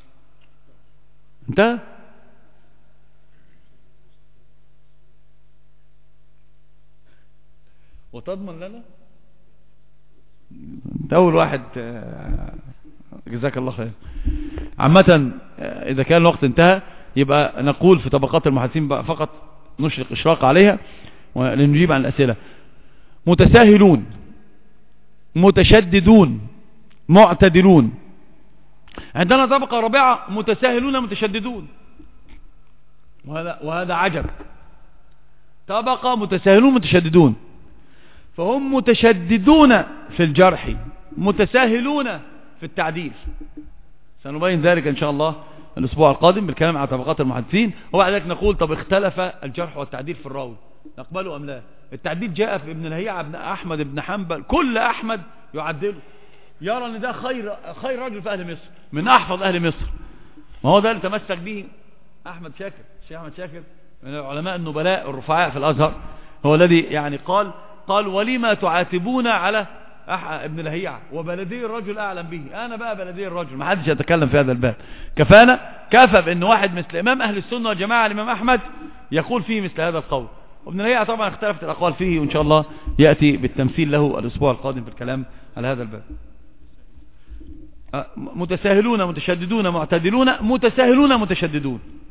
انت وتضمن لنا انت اول واحد، جزاك الله خير. عامة اذا كان الوقت انتهى يبقى نقول في طبقات المحدثين فقط نشرق اشراق عليها ولنجيب عن الاسئلة. متساهلون، متشددون، معتدلون. عندنا طبقة رابعة متساهلون متشددون، وهذا عجب. طبقة متساهلون متشددون، فهم متشددون في الجرح، متساهلون في التعديل. سنبين ذلك إن شاء الله الأسبوع القادم بالكلام على طبقات المحدثين. وبعد ذلك نقول طب اختلف الجرح والتعديل في الراوي، نقبله أم لا؟ التعديل جاء في ابن لهيعة ابن أحمد ابن حنبل، كل أحمد يعدله، يرى أن ده خير رجل في أهل مصر، من أحفظ أهل مصر. ما هو ده اللي تمسك به أحمد شاكر، الشيخ أحمد شاكر من العلماء النبلاء الرفعاء في الأزهر، هو الذي يعني قال ولما تعاتبون على ابن لهيعة وبلدي الرجل أعلم به. أنا بقى بلدي الرجل، ما حدش يتكلم في هذا الباب. كفى بأن واحد مثل إمام أهل السنة والجماعة الإمام أحمد يقول فيه مثل هذا القول. وابن لهيعة طبعا اختلفت الأقوال فيه، وإن شاء الله يأتي بالتمثيل له الأسبوع القادم في الكلام على هذا الباب. متساهلون متشددون معتدلون، متساهلون متشددون.